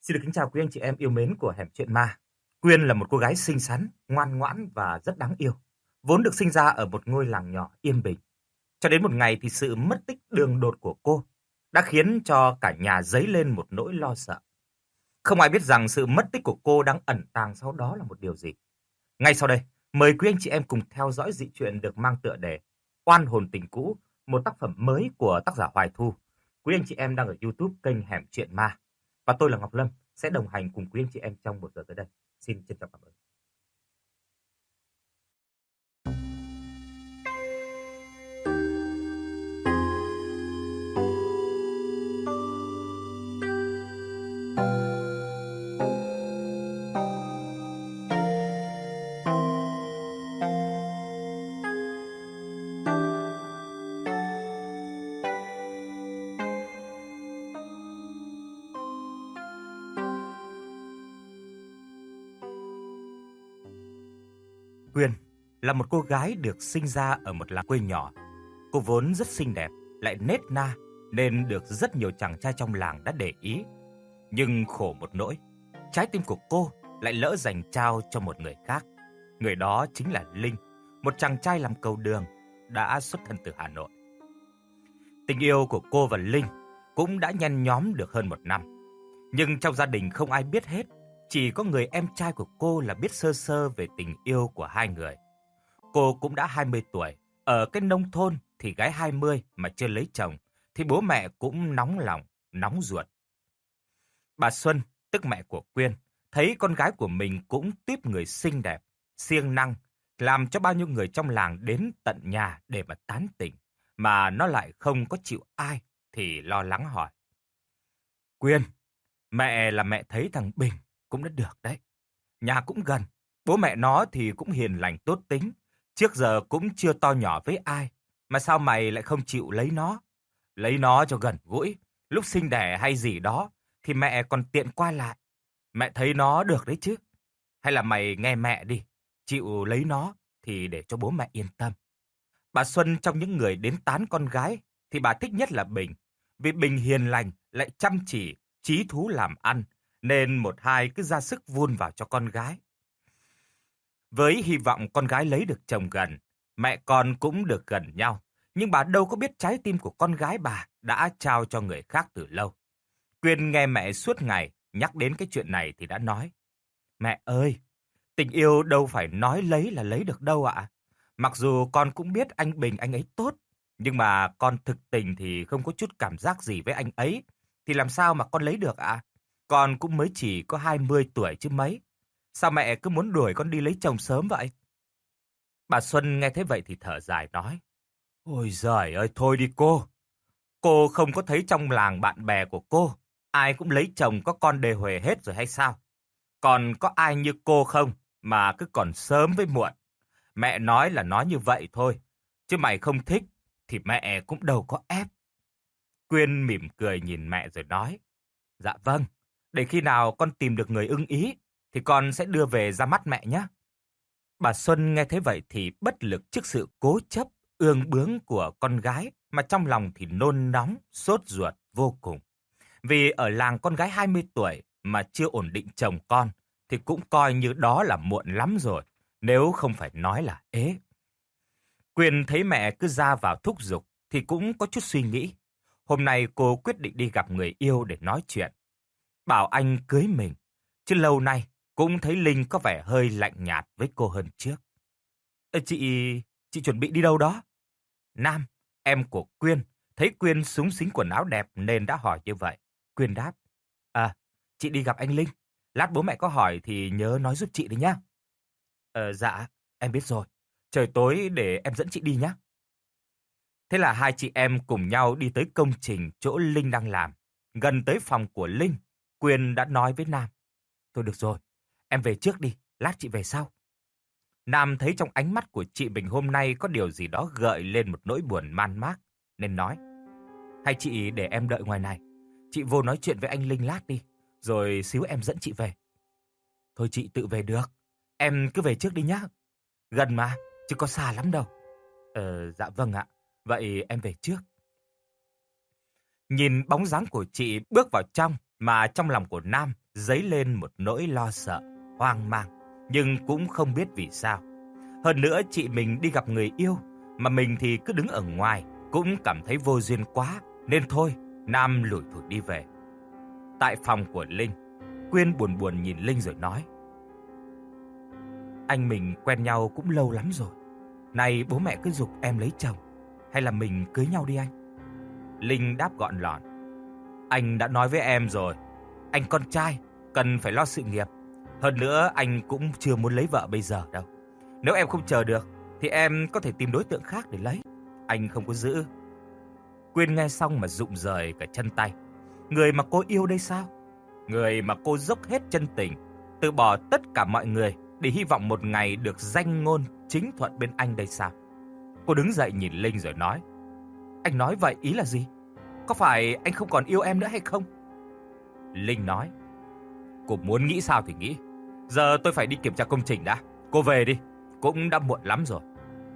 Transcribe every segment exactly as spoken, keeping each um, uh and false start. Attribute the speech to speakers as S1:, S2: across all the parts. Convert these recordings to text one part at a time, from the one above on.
S1: Xin được kính chào quý anh chị em yêu mến của Hẻm Chuyện Ma. Quyên là một cô gái xinh xắn, ngoan ngoãn và rất đáng yêu. Vốn được sinh ra ở một ngôi làng nhỏ yên bình. Cho đến một ngày thì sự mất tích đường đột của cô đã khiến cho cả nhà dấy lên một nỗi lo sợ. Không ai biết rằng sự mất tích của cô đang ẩn tàng sau đó là một điều gì. Ngay sau đây, mời quý anh chị em cùng theo dõi dị truyện được mang tựa đề Oan hồn tình cũ, một tác phẩm mới của tác giả Hoài Thu. Quý anh chị em đang ở YouTube kênh Hẻm Chuyện Ma. Và tôi là Ngọc Lâm sẽ đồng hành cùng quý anh chị em trong một giờ tới đây. Xin trân trọng cảm ơn. Quyên là một cô gái được sinh ra ở một làng quê nhỏ. Cô vốn rất xinh đẹp, lại nết na nên được rất nhiều chàng trai trong làng đã để ý. Nhưng khổ một nỗi, trái tim của cô lại lỡ dành trao cho một người khác. Người đó chính là Linh, một chàng trai làm cầu đường đã xuất thân từ Hà Nội. Tình yêu của cô và Linh cũng đã nhen nhóm được hơn một năm. Nhưng trong gia đình không ai biết hết. Chỉ có người em trai của cô là biết sơ sơ về tình yêu của hai người. Cô cũng đã hai mươi tuổi, ở cái nông thôn thì gái hai mươi mà chưa lấy chồng, thì bố mẹ cũng nóng lòng, nóng ruột. Bà Xuân, tức mẹ của Quyên, thấy con gái của mình cũng típ người xinh đẹp, siêng năng, làm cho bao nhiêu người trong làng đến tận nhà để mà tán tỉnh, mà nó lại không có chịu ai, thì lo lắng hỏi. Quyên, mẹ là mẹ thấy thằng Bình cũng đã được đấy. Nhà cũng gần, bố mẹ nó thì cũng hiền lành tốt tính, trước giờ cũng chưa to nhỏ với ai, mà sao mày lại không chịu lấy nó? Lấy nó cho gần gũi, lúc sinh đẻ hay gì đó thì mẹ còn tiện qua lại. Mẹ thấy nó được đấy chứ. Hay là mày nghe mẹ đi, chịu lấy nó thì để cho bố mẹ yên tâm. Bà Xuân trong những người đến tán con gái thì bà thích nhất là Bình, vì Bình hiền lành, lại chăm chỉ, chí thú làm ăn, nên một hai cứ ra sức vun vào cho con gái. Với hy vọng con gái lấy được chồng gần, mẹ con cũng được gần nhau, nhưng bà đâu có biết trái tim của con gái bà đã trao cho người khác từ lâu. Quyên nghe mẹ suốt ngày nhắc đến cái chuyện này thì đã nói: Mẹ ơi, tình yêu đâu phải nói lấy là lấy được đâu ạ. Mặc dù con cũng biết anh Bình anh ấy tốt, nhưng mà con thực tình thì không có chút cảm giác gì với anh ấy, thì làm sao mà con lấy được ạ? Con cũng mới chỉ có hai mươi tuổi chứ mấy. Sao mẹ cứ muốn đuổi con đi lấy chồng sớm vậy? Bà Xuân nghe thế vậy thì thở dài nói: Ôi giời ơi, thôi đi cô. Cô không có thấy trong làng bạn bè của cô, ai cũng lấy chồng có con đề huề hết rồi hay sao? Còn có ai như cô không mà cứ còn sớm với muộn? Mẹ nói là nói như vậy thôi, chứ mày không thích thì mẹ cũng đâu có ép. Quyên mỉm cười nhìn mẹ rồi nói: Dạ vâng, để khi nào con tìm được người ưng ý thì con sẽ đưa về ra mắt mẹ nhé. Bà Xuân nghe thế vậy thì bất lực trước sự cố chấp, ương bướng của con gái, mà trong lòng thì nôn nóng, sốt ruột vô cùng. Vì ở làng con gái hai mươi tuổi mà chưa ổn định chồng con thì cũng coi như đó là muộn lắm rồi, nếu không phải nói là ế. Quyên thấy mẹ cứ ra vào thúc giục thì cũng có chút suy nghĩ. Hôm nay cô quyết định đi gặp người yêu để nói chuyện. Bảo anh cưới mình, chứ lâu nay cũng thấy Linh có vẻ hơi lạnh nhạt với cô hơn trước. Ê, chị, chị chuẩn bị đi đâu đó? Nam, em của Quyên, thấy Quyên xúng xính quần áo đẹp nên đã hỏi như vậy. Quyên đáp: À, chị đi gặp anh Linh. Lát bố mẹ có hỏi thì nhớ nói giúp chị đấy nhá. Ờ, dạ, em biết rồi. Trời tối để em dẫn chị đi nhá. Thế là hai chị em cùng nhau đi tới công trình chỗ Linh đang làm. Gần tới phòng của Linh, Quyên đã nói với Nam: Thôi được rồi, em về trước đi, lát chị về sau. Nam thấy trong ánh mắt của chị mình hôm nay có điều gì đó gợi lên một nỗi buồn man mác, nên nói: Hay chị để em đợi ngoài này, chị vô nói chuyện với anh Linh lát đi, rồi xíu em dẫn chị về. Thôi chị tự về được, em cứ về trước đi nhá. Gần mà, chứ có xa lắm đâu. Ờ, dạ vâng ạ, vậy em về trước. Nhìn bóng dáng của chị bước vào trong mà trong lòng của Nam dấy lên một nỗi lo sợ, hoang mang, nhưng cũng không biết vì sao. Hơn nữa chị mình đi gặp người yêu, mà mình thì cứ đứng ở ngoài, cũng cảm thấy vô duyên quá, nên thôi, Nam lủi thủi đi về. Tại phòng của Linh, Quyên buồn buồn nhìn Linh rồi nói: Anh mình quen nhau cũng lâu lắm rồi. Này bố mẹ cứ giục em lấy chồng, hay là mình cưới nhau đi anh? Linh đáp gọn lọn: Anh đã nói với em rồi, anh con trai, cần phải lo sự nghiệp. Hơn nữa anh cũng chưa muốn lấy vợ bây giờ đâu. Nếu em không chờ được, thì em có thể tìm đối tượng khác để lấy. Anh không có giữ. Quyên nghe xong mà rụng rời cả chân tay. Người mà cô yêu đây sao? Người mà cô dốc hết chân tình, từ bỏ tất cả mọi người để hy vọng một ngày được danh ngôn chính thuận bên anh đây sao? Cô đứng dậy nhìn Linh rồi nói: Anh nói vậy ý là gì? Có phải anh không còn yêu em nữa hay không? Linh nói: Cô muốn nghĩ sao thì nghĩ. Giờ tôi phải đi kiểm tra công trình đã. Cô về đi, cũng đã muộn lắm rồi.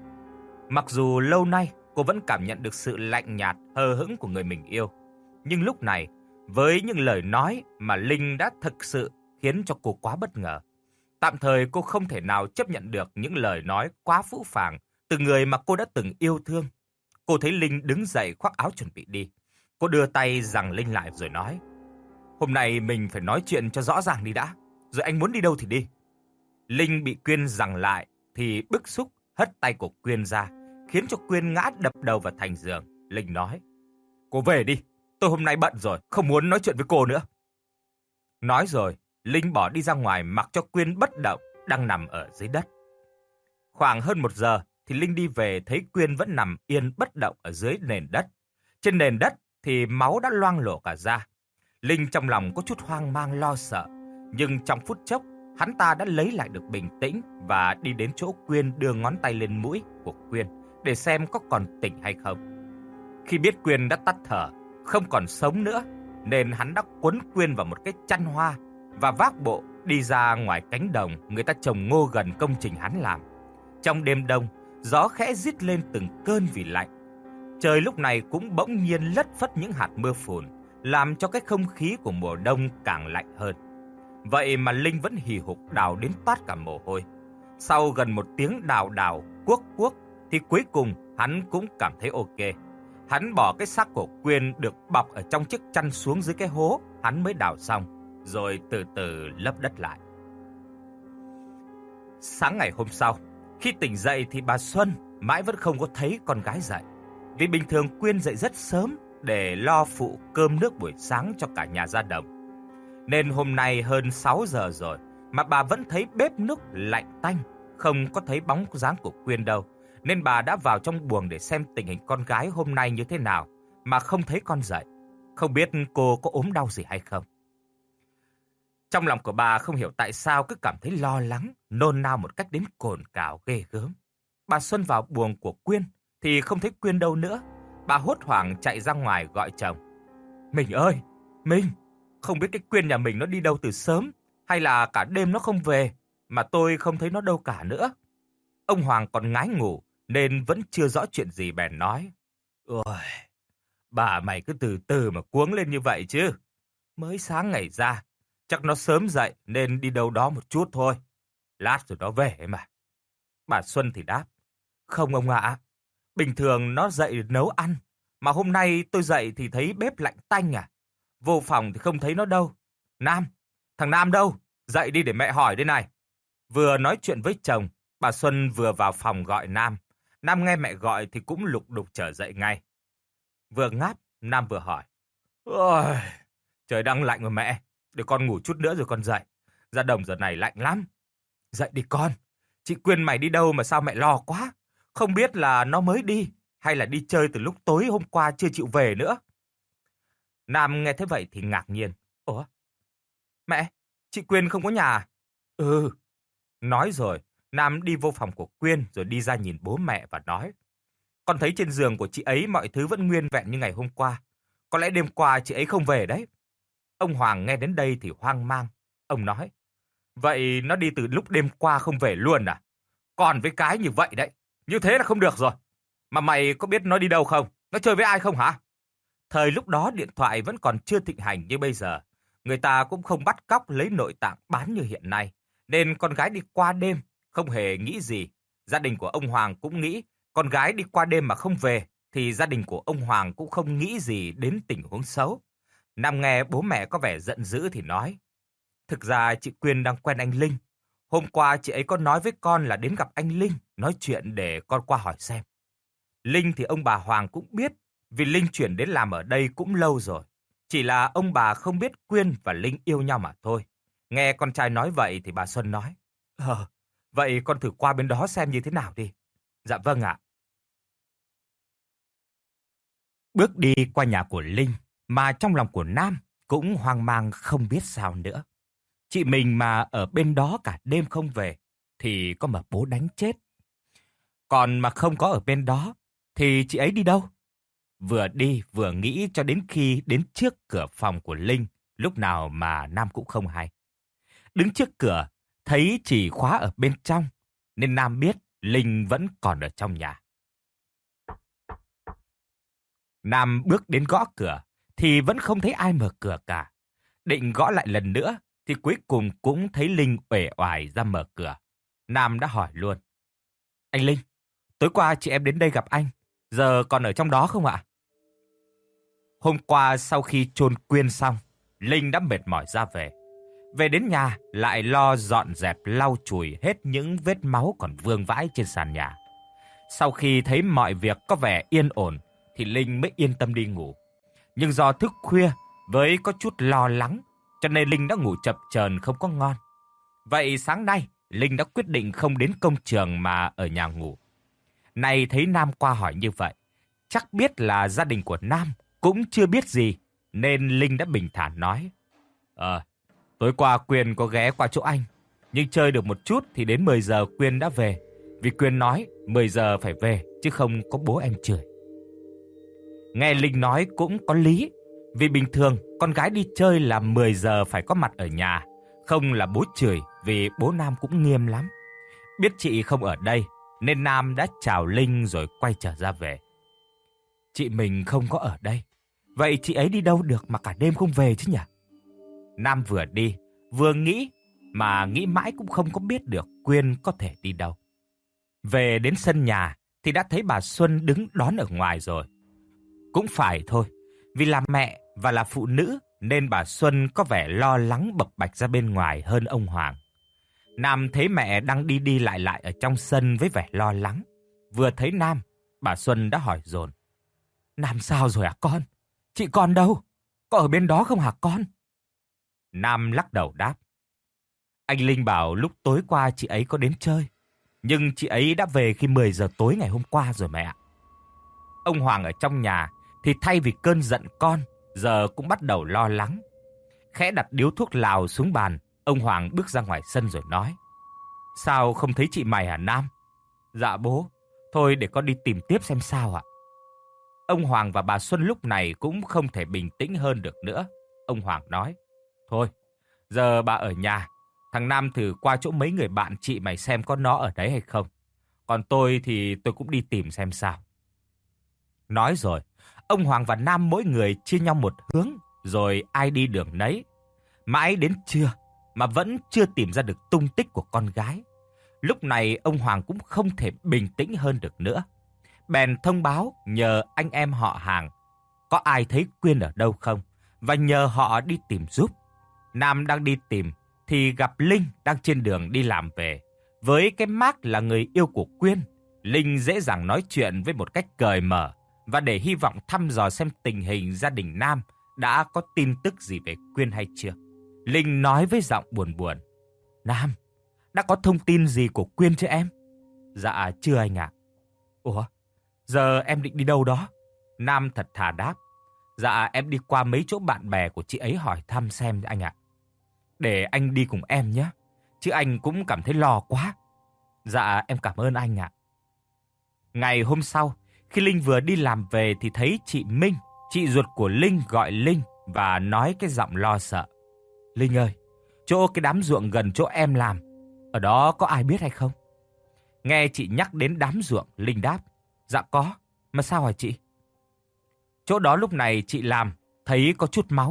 S1: Mặc dù lâu nay cô vẫn cảm nhận được sự lạnh nhạt, hờ hững của người mình yêu, nhưng lúc này, với những lời nói mà Linh đã thực sự khiến cho cô quá bất ngờ. Tạm thời cô không thể nào chấp nhận được những lời nói quá phũ phàng từ người mà cô đã từng yêu thương. Cô thấy Linh đứng dậy khoác áo chuẩn bị đi. Cô đưa tay giằng Linh lại rồi nói: Hôm nay mình phải nói chuyện cho rõ ràng đi đã, rồi anh muốn đi đâu thì đi. Linh bị Quyên giằng lại thì bức xúc hất tay của Quyên ra, khiến cho Quyên ngã đập đầu vào thành giường. Linh nói: Cô về đi, tôi hôm nay bận rồi, không muốn nói chuyện với cô nữa. Nói rồi, Linh bỏ đi ra ngoài mặc cho Quyên bất động đang nằm ở dưới đất. Khoảng hơn một giờ thì Linh đi về thấy Quyên vẫn nằm yên bất động ở dưới nền đất. Trên nền đất thì máu đã loang lổ cả ra. Linh trong lòng có chút hoang mang lo sợ, nhưng trong phút chốc hắn ta đã lấy lại được bình tĩnh và đi đến chỗ Quyên, đưa ngón tay lên mũi của Quyên để xem có còn tỉnh hay không. Khi biết Quyên đã tắt thở, không còn sống nữa, nên hắn đã quấn Quyên vào một cái chăn hoa và vác bộ đi ra ngoài cánh đồng người ta trồng ngô gần công trình hắn làm. Trong đêm đông, gió khẽ rít lên từng cơn vì lạnh. Trời lúc này cũng bỗng nhiên lất phất những hạt mưa phùn, làm cho cái không khí của mùa đông càng lạnh hơn. Vậy mà Linh vẫn hì hục đào đến toát cả mồ hôi. Sau gần một tiếng đào đào, cuốc cuốc, thì cuối cùng hắn cũng cảm thấy ok. Hắn bỏ cái xác của Quyên được bọc ở trong chiếc chăn xuống dưới cái hố hắn mới đào xong, rồi từ từ lấp đất lại. Sáng ngày hôm sau, khi tỉnh dậy thì bà Xuân mãi vẫn không có thấy con gái dậy. Vì bình thường Quyên dậy rất sớm để lo phụ cơm nước buổi sáng cho cả nhà ra đồng. Nên hôm nay hơn sáu giờ rồi mà bà vẫn thấy bếp nước lạnh tanh, không có thấy bóng dáng của Quyên đâu. Nên bà đã vào trong buồng để xem tình hình con gái hôm nay như thế nào, mà không thấy con dậy. Không biết cô có ốm đau gì hay không. Trong lòng của bà không hiểu tại sao cứ cảm thấy lo lắng, nôn nao một cách đến cồn cào ghê gớm. Bà Xuân vào buồng của Quyên thì không thấy Quyên đâu nữa. Bà hốt hoảng chạy ra ngoài gọi chồng: Mình ơi, Mình, không biết cái Quyên nhà mình nó đi đâu từ sớm, hay là cả đêm nó không về, mà tôi không thấy nó đâu cả nữa. Ông Hoàng còn ngái ngủ nên vẫn chưa rõ chuyện gì, bèn nói: Ôi, bà mày cứ từ từ mà cuống lên như vậy chứ. Mới sáng ngày ra, chắc nó sớm dậy nên đi đâu đó một chút thôi. Lát rồi nó về ấy mà. Bà Xuân thì đáp: Không ông ạ, bình thường nó dậy nấu ăn, mà hôm nay tôi dậy thì thấy bếp lạnh tanh à. Vô phòng thì không thấy nó đâu. Nam, thằng Nam đâu? Dậy đi để mẹ hỏi đây này. Vừa nói chuyện với chồng, bà Xuân vừa vào phòng gọi Nam. Nam nghe mẹ gọi thì cũng lục đục trở dậy ngay. Vừa ngáp, Nam vừa hỏi: Ôi, trời đang lạnh rồi mẹ, để con ngủ chút nữa rồi con dậy. Ra đồng giờ này lạnh lắm. Dậy đi con, chị Quyên mày đi đâu mà sao mẹ lo quá? Không biết là nó mới đi, hay là đi chơi từ lúc tối hôm qua chưa chịu về nữa. Nam nghe thế vậy thì ngạc nhiên: Ủa, mẹ, chị Quyên không có nhà à? Ừ. Nói rồi, Nam đi vô phòng của Quyên rồi đi ra nhìn bố mẹ và nói: Con thấy trên giường của chị ấy mọi thứ vẫn nguyên vẹn như ngày hôm qua. Có lẽ đêm qua chị ấy không về đấy. Ông Hoàng nghe đến đây thì hoang mang. Ông nói: Vậy nó đi từ lúc đêm qua không về luôn à? Còn với cái như vậy đấy, như thế là không được rồi. Mà mày có biết nó đi đâu không? Nó chơi với ai không hả? Thời lúc đó điện thoại vẫn còn chưa thịnh hành như bây giờ. Người ta cũng không bắt cóc lấy nội tạng bán như hiện nay, nên con gái đi qua đêm không hề nghĩ gì. Gia đình của ông Hoàng cũng nghĩ con gái đi qua đêm mà không về, thì gia đình của ông Hoàng cũng không nghĩ gì đến tình huống xấu. Nam nghe bố mẹ có vẻ giận dữ thì nói, thực ra chị Quyên đang quen anh Linh. Hôm qua chị ấy có nói với con là đến gặp anh Linh, nói chuyện để con qua hỏi xem. Linh thì ông bà Hoàng cũng biết, vì Linh chuyển đến làm ở đây cũng lâu rồi. Chỉ là ông bà không biết Quyên và Linh yêu nhau mà thôi. Nghe con trai nói vậy thì bà Xuân nói, Ờ, vậy con thử qua bên đó xem như thế nào đi. Dạ vâng ạ. Bước đi qua nhà của Linh, mà trong lòng của Nam cũng hoang mang không biết sao nữa. Chị mình mà ở bên đó cả đêm không về, thì có mà bố đánh chết. Còn mà không có ở bên đó, thì chị ấy đi đâu? Vừa đi vừa nghĩ cho đến khi đến trước cửa phòng của Linh, lúc nào mà Nam cũng không hay. Đứng trước cửa, thấy chìa khóa ở bên trong, nên Nam biết Linh vẫn còn ở trong nhà. Nam bước đến gõ cửa, thì vẫn không thấy ai mở cửa cả. Định gõ lại lần nữa, thì cuối cùng cũng thấy Linh uể oải ra mở cửa. Nam đã hỏi luôn, anh Linh, tối qua chị em đến đây gặp anh, giờ còn ở trong đó không ạ? Hôm qua sau khi chôn Quyên xong, Linh đã mệt mỏi ra về. Về đến nhà lại lo dọn dẹp lau chùi hết những vết máu còn vương vãi trên sàn nhà. Sau khi thấy mọi việc có vẻ yên ổn thì Linh mới yên tâm đi ngủ. Nhưng do thức khuya với có chút lo lắng cho nên Linh đã ngủ chập chờn không có ngon. Vậy sáng nay Linh đã quyết định không đến công trường mà ở nhà ngủ. Này thấy Nam qua hỏi như vậy, chắc biết là gia đình của Nam cũng chưa biết gì, nên Linh đã bình thản nói, Ờ, tối qua Quyên có ghé qua chỗ anh, nhưng chơi được một chút thì đến mười giờ Quyên đã về. Vì Quyên nói mười giờ phải về, chứ không có bố em chửi. Nghe Linh nói cũng có lý, vì bình thường con gái đi chơi là mười giờ phải có mặt ở nhà, không là bố chửi, vì bố Nam cũng nghiêm lắm. Biết chị không ở đây, nên Nam đã chào Linh rồi quay trở ra về. Chị mình không có ở đây, vậy chị ấy đi đâu được mà cả đêm không về chứ nhỉ? Nam vừa đi, vừa nghĩ, mà nghĩ mãi cũng không có biết được Quyên có thể đi đâu. Về đến sân nhà thì đã thấy bà Xuân đứng đón ở ngoài rồi. Cũng phải thôi, vì là mẹ và là phụ nữ nên bà Xuân có vẻ lo lắng bộc bạch ra bên ngoài hơn ông Hoàng. Nam thấy mẹ đang đi đi lại lại ở trong sân với vẻ lo lắng. Vừa thấy Nam, bà Xuân đã hỏi dồn, Nam sao rồi hả con? Chị con đâu? Có ở bên đó không hả con? Nam lắc đầu đáp, anh Linh bảo lúc tối qua chị ấy có đến chơi, nhưng chị ấy đã về khi mười giờ tối ngày hôm qua rồi mẹ ạ. Ông Hoàng ở trong nhà thì thay vì cơn giận con, giờ cũng bắt đầu lo lắng. Khẽ đặt điếu thuốc lào xuống bàn, ông Hoàng bước ra ngoài sân rồi nói, sao không thấy chị mày hả Nam? Dạ bố, thôi để con đi tìm tiếp xem sao ạ. Ông Hoàng và bà Xuân lúc này cũng không thể bình tĩnh hơn được nữa. Ông Hoàng nói, thôi, giờ bà ở nhà, thằng Nam thử qua chỗ mấy người bạn chị mày xem có nó ở đấy hay không. Còn tôi thì tôi cũng đi tìm xem sao. Nói rồi, ông Hoàng và Nam mỗi người chia nhau một hướng, rồi ai đi đường nấy. Mãi đến trưa mà vẫn chưa tìm ra được tung tích của con gái. Lúc này ông Hoàng cũng không thể bình tĩnh hơn được nữa. Bèn thông báo nhờ anh em họ hàng có ai thấy Quyên ở đâu không, và nhờ họ đi tìm giúp. Nam đang đi tìm thì gặp Linh đang trên đường đi làm về. Với cái mác là người yêu của Quyên, Linh dễ dàng nói chuyện với một cách cởi mở, và để hy vọng thăm dò xem tình hình gia đình Nam đã có tin tức gì về Quyên hay chưa. Linh nói với giọng buồn buồn, Nam, đã có thông tin gì của Quyên chưa em? Dạ chưa anh ạ. Ủa, giờ em định đi đâu đó? Nam thật thà đáp, dạ em đi qua mấy chỗ bạn bè của chị ấy hỏi thăm xem anh ạ. Để anh đi cùng em nhé, chứ anh cũng cảm thấy lo quá. Dạ em cảm ơn anh ạ. Ngày hôm sau, khi Linh vừa đi làm về thì thấy chị Minh, chị ruột của Linh gọi Linh và nói cái giọng lo sợ. Linh ơi, chỗ cái đám ruộng gần chỗ em làm, ở đó có ai biết hay không? Nghe chị nhắc đến đám ruộng, Linh đáp, dạ có, mà sao hả chị? Chỗ đó lúc này chị làm, thấy có chút máu,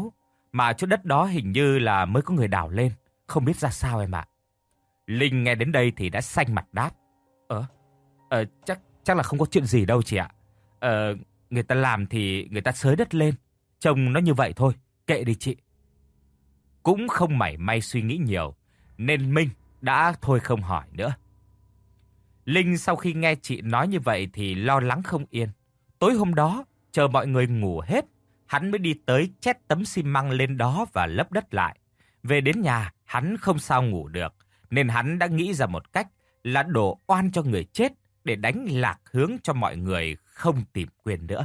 S1: Mà chỗ đất đó hình như là mới có người đào lên, không biết ra sao em ạ. Linh nghe đến đây thì đã xanh mặt đáp. Ờ, ờ chắc chắc là không có chuyện gì đâu chị ạ. Ờ, người ta làm thì người ta xới đất lên, trông nó như vậy thôi, kệ đi chị. Cũng không mảy may suy nghĩ nhiều, nên Minh đã thôi không hỏi nữa. Linh sau khi nghe chị nói như vậy thì lo lắng không yên. Tối hôm đó, chờ mọi người ngủ hết, hắn mới đi tới chét tấm xi măng lên đó và lấp đất lại. Về đến nhà, hắn không sao ngủ được, nên hắn đã nghĩ ra một cách là đổ oan cho người chết để đánh lạc hướng cho mọi người không tìm Quyên nữa.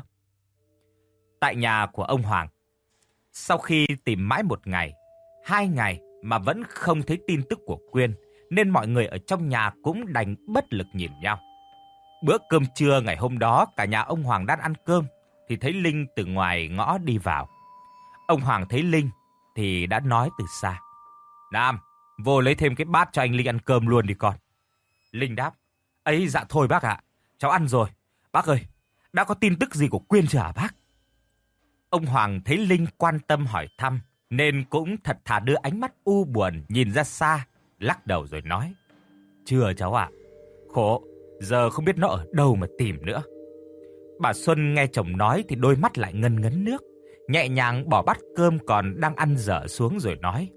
S1: Tại nhà của ông Hoàng, sau khi tìm mãi một ngày, hai ngày mà vẫn không thấy tin tức của Quyên, nên mọi người ở trong nhà cũng đành bất lực nhìn nhau. Bữa cơm trưa ngày hôm đó, cả nhà ông Hoàng đang ăn cơm, thì thấy Linh từ ngoài ngõ đi vào. Ông Hoàng thấy Linh thì đã nói từ xa. Nam, vô lấy thêm cái bát cho anh Linh ăn cơm luôn đi con. Linh đáp. Ấy dạ thôi bác ạ, cháu ăn rồi. Bác ơi, đã có tin tức gì của Quyên chưa hả bác? Ông Hoàng thấy Linh quan tâm hỏi thăm, nên cũng thật thà đưa ánh mắt u buồn nhìn ra xa, lắc đầu rồi nói. Chưa cháu ạ, khổ, giờ không biết nó ở đâu mà tìm nữa. Bà Xuân nghe chồng nói thì đôi mắt lại ngân ngấn nước, nhẹ nhàng bỏ bát cơm còn đang ăn dở xuống rồi nói.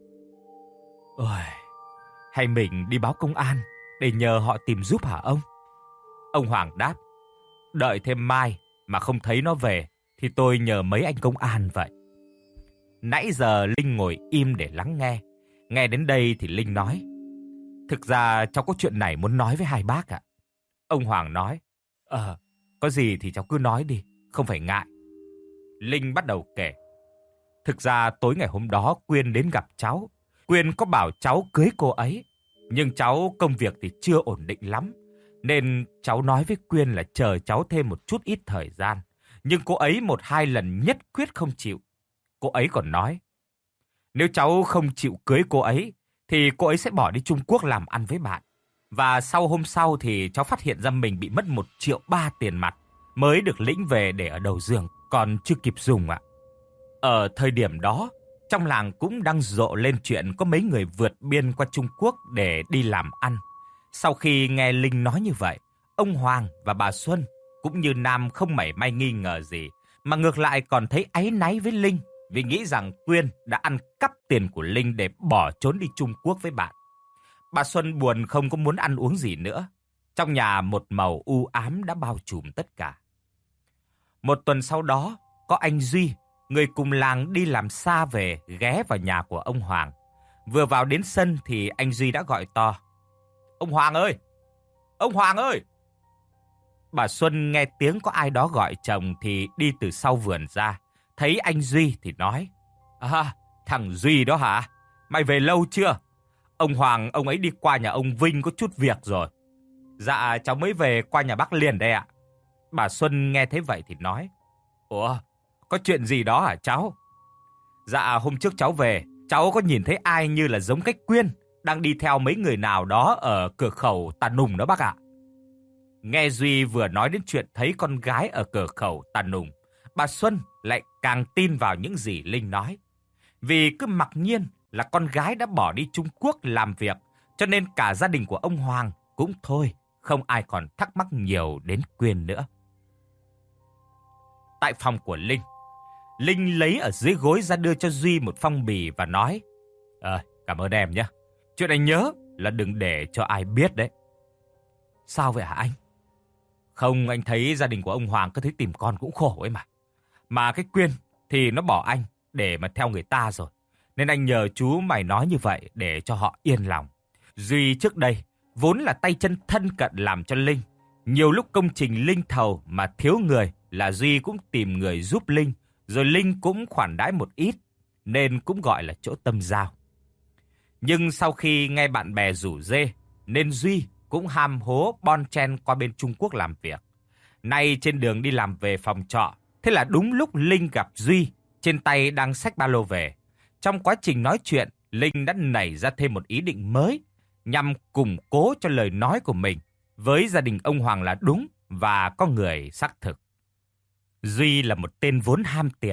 S1: Ôi, hay mình đi báo công an để nhờ họ tìm giúp hả ông? Ông Hoàng đáp. Đợi thêm mai mà không thấy nó về thì tôi nhờ mấy anh công an vậy. Nãy giờ Linh ngồi im để lắng nghe. Nghe đến đây thì Linh nói. Thực ra cháu có chuyện này muốn nói với hai bác ạ. Ông Hoàng nói. Ờ, có gì thì cháu cứ nói đi, không phải ngại. Linh bắt đầu kể. Thực ra tối ngày hôm đó Quyên đến gặp cháu. Quyên có bảo cháu cưới cô ấy, nhưng cháu công việc thì chưa ổn định lắm, nên cháu nói với Quyên là chờ cháu thêm một chút ít thời gian. Nhưng cô ấy một hai lần nhất quyết không chịu. Cô ấy còn nói, nếu cháu không chịu cưới cô ấy, thì cô ấy sẽ bỏ đi Trung Quốc làm ăn với bạn. Và sau hôm sau thì cháu phát hiện ra mình bị mất một triệu ba tiền mặt, mới được lĩnh về để ở đầu giường, còn chưa kịp dùng ạ. Ở thời điểm đó, trong làng cũng đang rộ lên chuyện có mấy người vượt biên qua Trung Quốc để đi làm ăn. Sau khi nghe Linh nói như vậy, ông Hoàng và bà Xuân cũng như Nam không mảy may nghi ngờ gì, mà ngược lại còn thấy áy náy với Linh vì nghĩ rằng Quyên đã ăn cắp tiền của Linh để bỏ trốn đi Trung Quốc với bạn. Bà Xuân buồn không có muốn ăn uống gì nữa. Trong nhà một màu u ám đã bao trùm tất cả. Một tuần sau đó, có anh Duy, người cùng làng đi làm xa về, ghé vào nhà của ông Hoàng. Vừa vào đến sân thì anh Duy đã gọi to. Ông Hoàng ơi! Ông Hoàng ơi! Bà Xuân nghe tiếng có ai đó gọi chồng thì đi từ sau vườn ra. Thấy anh Duy thì nói. À, thằng Duy đó hả? Mày về lâu chưa? Ông Hoàng, ông ấy đi qua nhà ông Vinh có chút việc rồi. Dạ, cháu mới về qua nhà bác liền đây ạ. Bà Xuân nghe thấy vậy thì nói. Ủa, có chuyện gì đó hả cháu? Dạ, hôm trước cháu về, cháu có nhìn thấy ai như là giống cách Quyên đang đi theo mấy người nào đó ở cửa khẩu Tà Nùng đó bác ạ. Nghe Duy vừa nói đến chuyện thấy con gái ở cửa khẩu Tà Nùng, bà Xuân lại càng tin vào những gì Linh nói. Vì cứ mặc nhiên là con gái đã bỏ đi Trung Quốc làm việc, cho nên cả gia đình của ông Hoàng cũng thôi, không ai còn thắc mắc nhiều đến Quyên nữa. Tại phòng của Linh, Linh lấy ở dưới gối ra đưa cho Duy một phong bì và nói. Ờ, cảm ơn em nhé. Chuyện anh nhớ là đừng để cho ai biết đấy. Sao vậy hả anh? Không, anh thấy gia đình của ông Hoàng cứ thấy tìm con cũng khổ ấy mà. Mà cái Quyên thì nó bỏ anh để mà theo người ta rồi. Nên anh nhờ chú mày nói như vậy để cho họ yên lòng. Duy trước đây vốn là tay chân thân cận làm cho Linh. Nhiều lúc công trình Linh thầu mà thiếu người là Duy cũng tìm người giúp Linh. Rồi Linh cũng khoản đãi một ít, nên cũng gọi là chỗ tâm giao. Nhưng sau khi nghe bạn bè rủ rê, nên Duy cũng ham hố bon chen qua bên Trung Quốc làm việc. Nay trên đường đi làm về phòng trọ, thế là đúng lúc Linh gặp Duy, trên tay đang xách ba lô về. Trong quá trình nói chuyện, Linh đã nảy ra thêm một ý định mới, nhằm củng cố cho lời nói của mình với gia đình ông Hoàng là đúng và có người xác thực. Duy là một tên vốn ham tiền,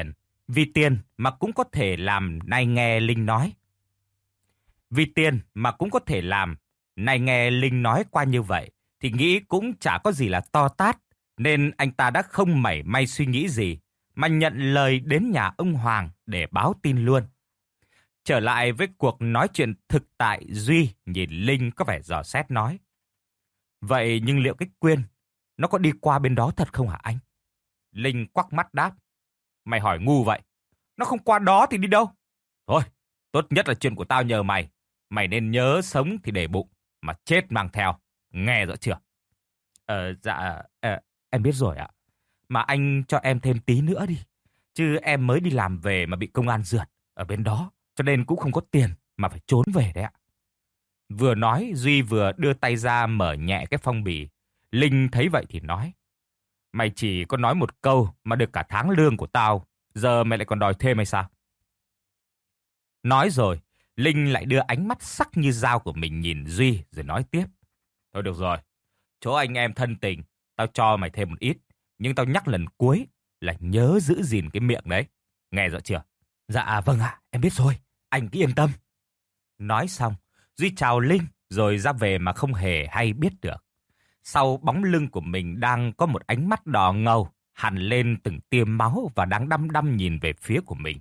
S1: Vì tiền mà cũng có thể làm, nay nghe Linh nói. Vì tiền mà cũng có thể làm, nay nghe Linh nói qua như vậy, thì nghĩ cũng chả có gì là to tát, nên anh ta đã không mảy may suy nghĩ gì, mà nhận lời đến nhà ông Hoàng để báo tin luôn. Trở lại với cuộc nói chuyện thực tại, Duy nhìn Linh có vẻ dò xét nói. Vậy nhưng liệu cái Quyên, nó có đi qua bên đó thật không hả anh? Linh quắc mắt đáp. Mày hỏi ngu vậy. Nó không qua đó thì đi đâu? Thôi, tốt nhất là chuyện của tao nhờ mày. Mày nên nhớ sống thì để bụng, mà chết mang theo. Nghe rõ chưa? Ờ, dạ, ờ, em biết rồi ạ. Mà anh cho em thêm tí nữa đi. Chứ em mới đi làm về mà bị công an rượt ở bên đó, cho nên cũng không có tiền mà phải trốn về đấy ạ. Vừa nói, Duy vừa đưa tay ra mở nhẹ cái phong bì. Linh thấy vậy thì nói. Mày chỉ có nói một câu mà được cả tháng lương của tao. Giờ mày lại còn đòi thêm hay sao? Nói rồi, Linh lại đưa ánh mắt sắc như dao của mình nhìn Duy rồi nói tiếp. Thôi được rồi, chỗ anh em thân tình, tao cho mày thêm một ít. Nhưng tao nhắc lần cuối là nhớ giữ gìn cái miệng đấy. Nghe rõ chưa? Dạ vâng ạ, em biết rồi. Anh cứ yên tâm. Nói xong, Duy chào Linh rồi ra về mà không hề hay biết được. Sau bóng lưng của mình đang có một ánh mắt đỏ ngầu hằn lên từng tia máu và đang đăm đăm nhìn về phía của mình.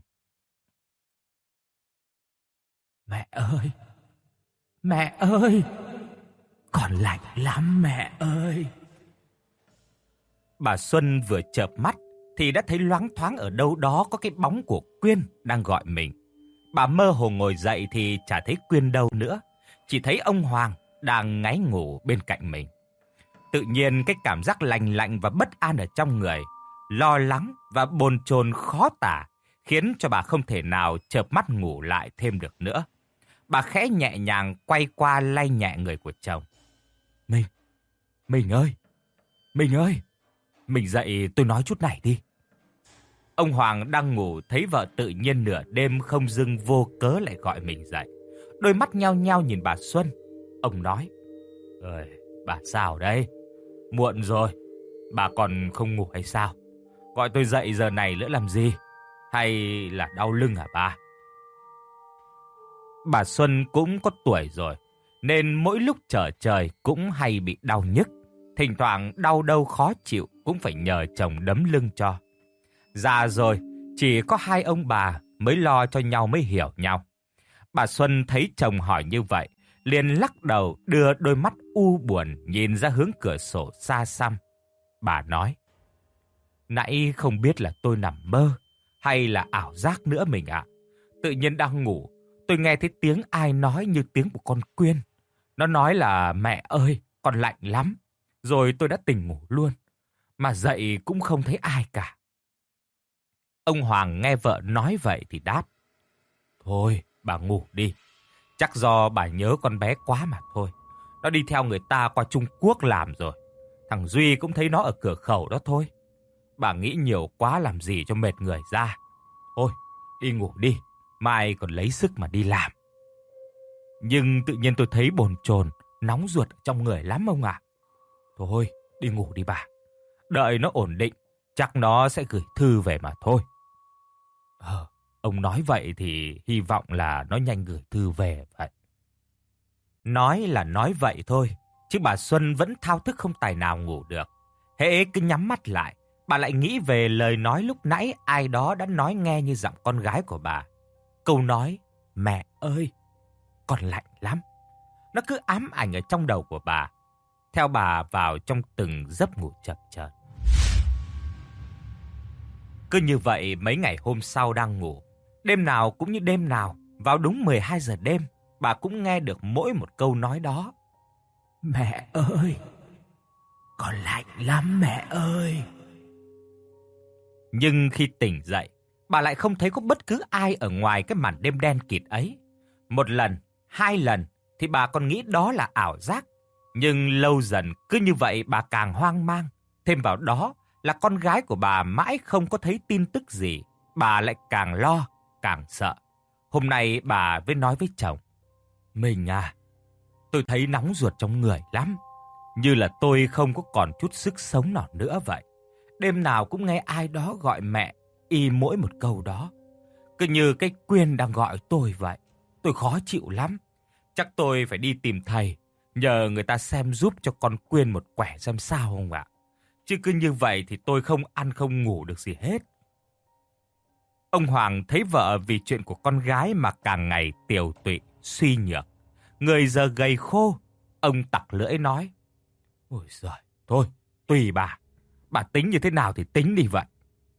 S1: Mẹ ơi! Mẹ ơi! Còn lạnh lắm mẹ ơi! Bà Xuân vừa chợp mắt thì đã thấy loáng thoáng ở đâu đó có cái bóng của Quyên đang gọi mình. Bà mơ hồ ngồi dậy thì chả thấy Quyên đâu nữa, chỉ thấy ông Hoàng đang ngáy ngủ bên cạnh mình. Tự nhiên cái cảm giác lành lạnh và bất an ở trong người, lo lắng và bồn chồn khó tả, khiến cho bà không thể nào chợp mắt ngủ lại thêm được nữa. Bà khẽ nhẹ nhàng quay qua lay nhẹ người của chồng. Mình, mình ơi, mình ơi, mình dậy tôi nói chút này đi. Ông Hoàng đang ngủ thấy vợ tự nhiên nửa đêm không dưng vô cớ lại gọi mình dậy. Đôi mắt nhao nhao nhìn bà Xuân. Ông nói, ơi, bà sao đây? Muộn rồi, bà còn không ngủ hay sao? Gọi tôi dậy giờ này nữa làm gì? Hay là đau lưng hả bà? Bà Xuân cũng có tuổi rồi, nên mỗi lúc trở trời cũng hay bị đau nhức. Thỉnh thoảng đau đâu khó chịu cũng phải nhờ chồng đấm lưng cho. Già rồi, chỉ có hai ông bà mới lo cho nhau mới hiểu nhau. Bà Xuân thấy chồng hỏi như vậy, liền lắc đầu đưa đôi mắt u buồn nhìn ra hướng cửa sổ xa xăm. Bà nói, nãy không biết là tôi nằm mơ hay là ảo giác nữa mình ạ. Tự nhiên đang ngủ, tôi nghe thấy tiếng ai nói như tiếng của con Quyên. Nó nói là mẹ ơi, con lạnh lắm. Rồi tôi đã tỉnh ngủ luôn, mà dậy cũng không thấy ai cả. Ông Hoàng nghe vợ nói vậy thì đáp, thôi bà ngủ đi. Chắc do bà nhớ con bé quá mà thôi. Nó đi theo người ta qua Trung Quốc làm rồi. Thằng Duy cũng thấy nó ở cửa khẩu đó thôi. Bà nghĩ nhiều quá làm gì cho mệt người ra. Thôi, đi ngủ đi, mai còn lấy sức mà đi làm. Nhưng tự nhiên tôi thấy bồn chồn, nóng ruột trong người lắm ông ạ. Thôi, đi ngủ đi bà. Đợi nó ổn định, chắc nó sẽ gửi thư về mà thôi. Ờ, ông nói vậy thì hy vọng là nó nhanh gửi thư về vậy. Nói là nói vậy thôi, chứ bà Xuân vẫn thao thức không tài nào ngủ được. Hễ cứ nhắm mắt lại, bà lại nghĩ về lời nói lúc nãy ai đó đã nói nghe như giọng con gái của bà. Câu nói, mẹ ơi, con lạnh lắm. Nó cứ ám ảnh ở trong đầu của bà, theo bà vào trong từng giấc ngủ chập chờn. Cứ như vậy mấy ngày hôm sau đang ngủ, đêm nào cũng như đêm nào, vào đúng mười hai giờ đêm, bà cũng nghe được mỗi một câu nói đó. Mẹ ơi, con lạnh lắm mẹ ơi. Nhưng khi tỉnh dậy, bà lại không thấy có bất cứ ai ở ngoài cái màn đêm đen kịt ấy. Một lần, hai lần thì bà còn nghĩ đó là ảo giác. Nhưng lâu dần cứ như vậy bà càng hoang mang. Thêm vào đó là con gái của bà mãi không có thấy tin tức gì. Bà lại càng lo, càng sợ. Hôm nay bà mới nói với chồng, mình à, tôi thấy nóng ruột trong người lắm. Như là tôi không có còn chút sức sống nào nữa vậy. Đêm nào cũng nghe ai đó gọi mẹ, y mỗi một câu đó. Cứ như cái Quyên đang gọi tôi vậy. Tôi khó chịu lắm. Chắc tôi phải đi tìm thầy, nhờ người ta xem giúp cho con Quyên một quẻ xem sao không ạ? Chứ cứ như vậy thì tôi không ăn không ngủ được gì hết. Ông Hoàng thấy vợ vì chuyện của con gái mà càng ngày tiều tụy, suy nhược. Người giờ gầy khô, ông tặc lưỡi nói: Ôi giời, thôi, tùy bà. Bà tính như thế nào thì tính đi vậy.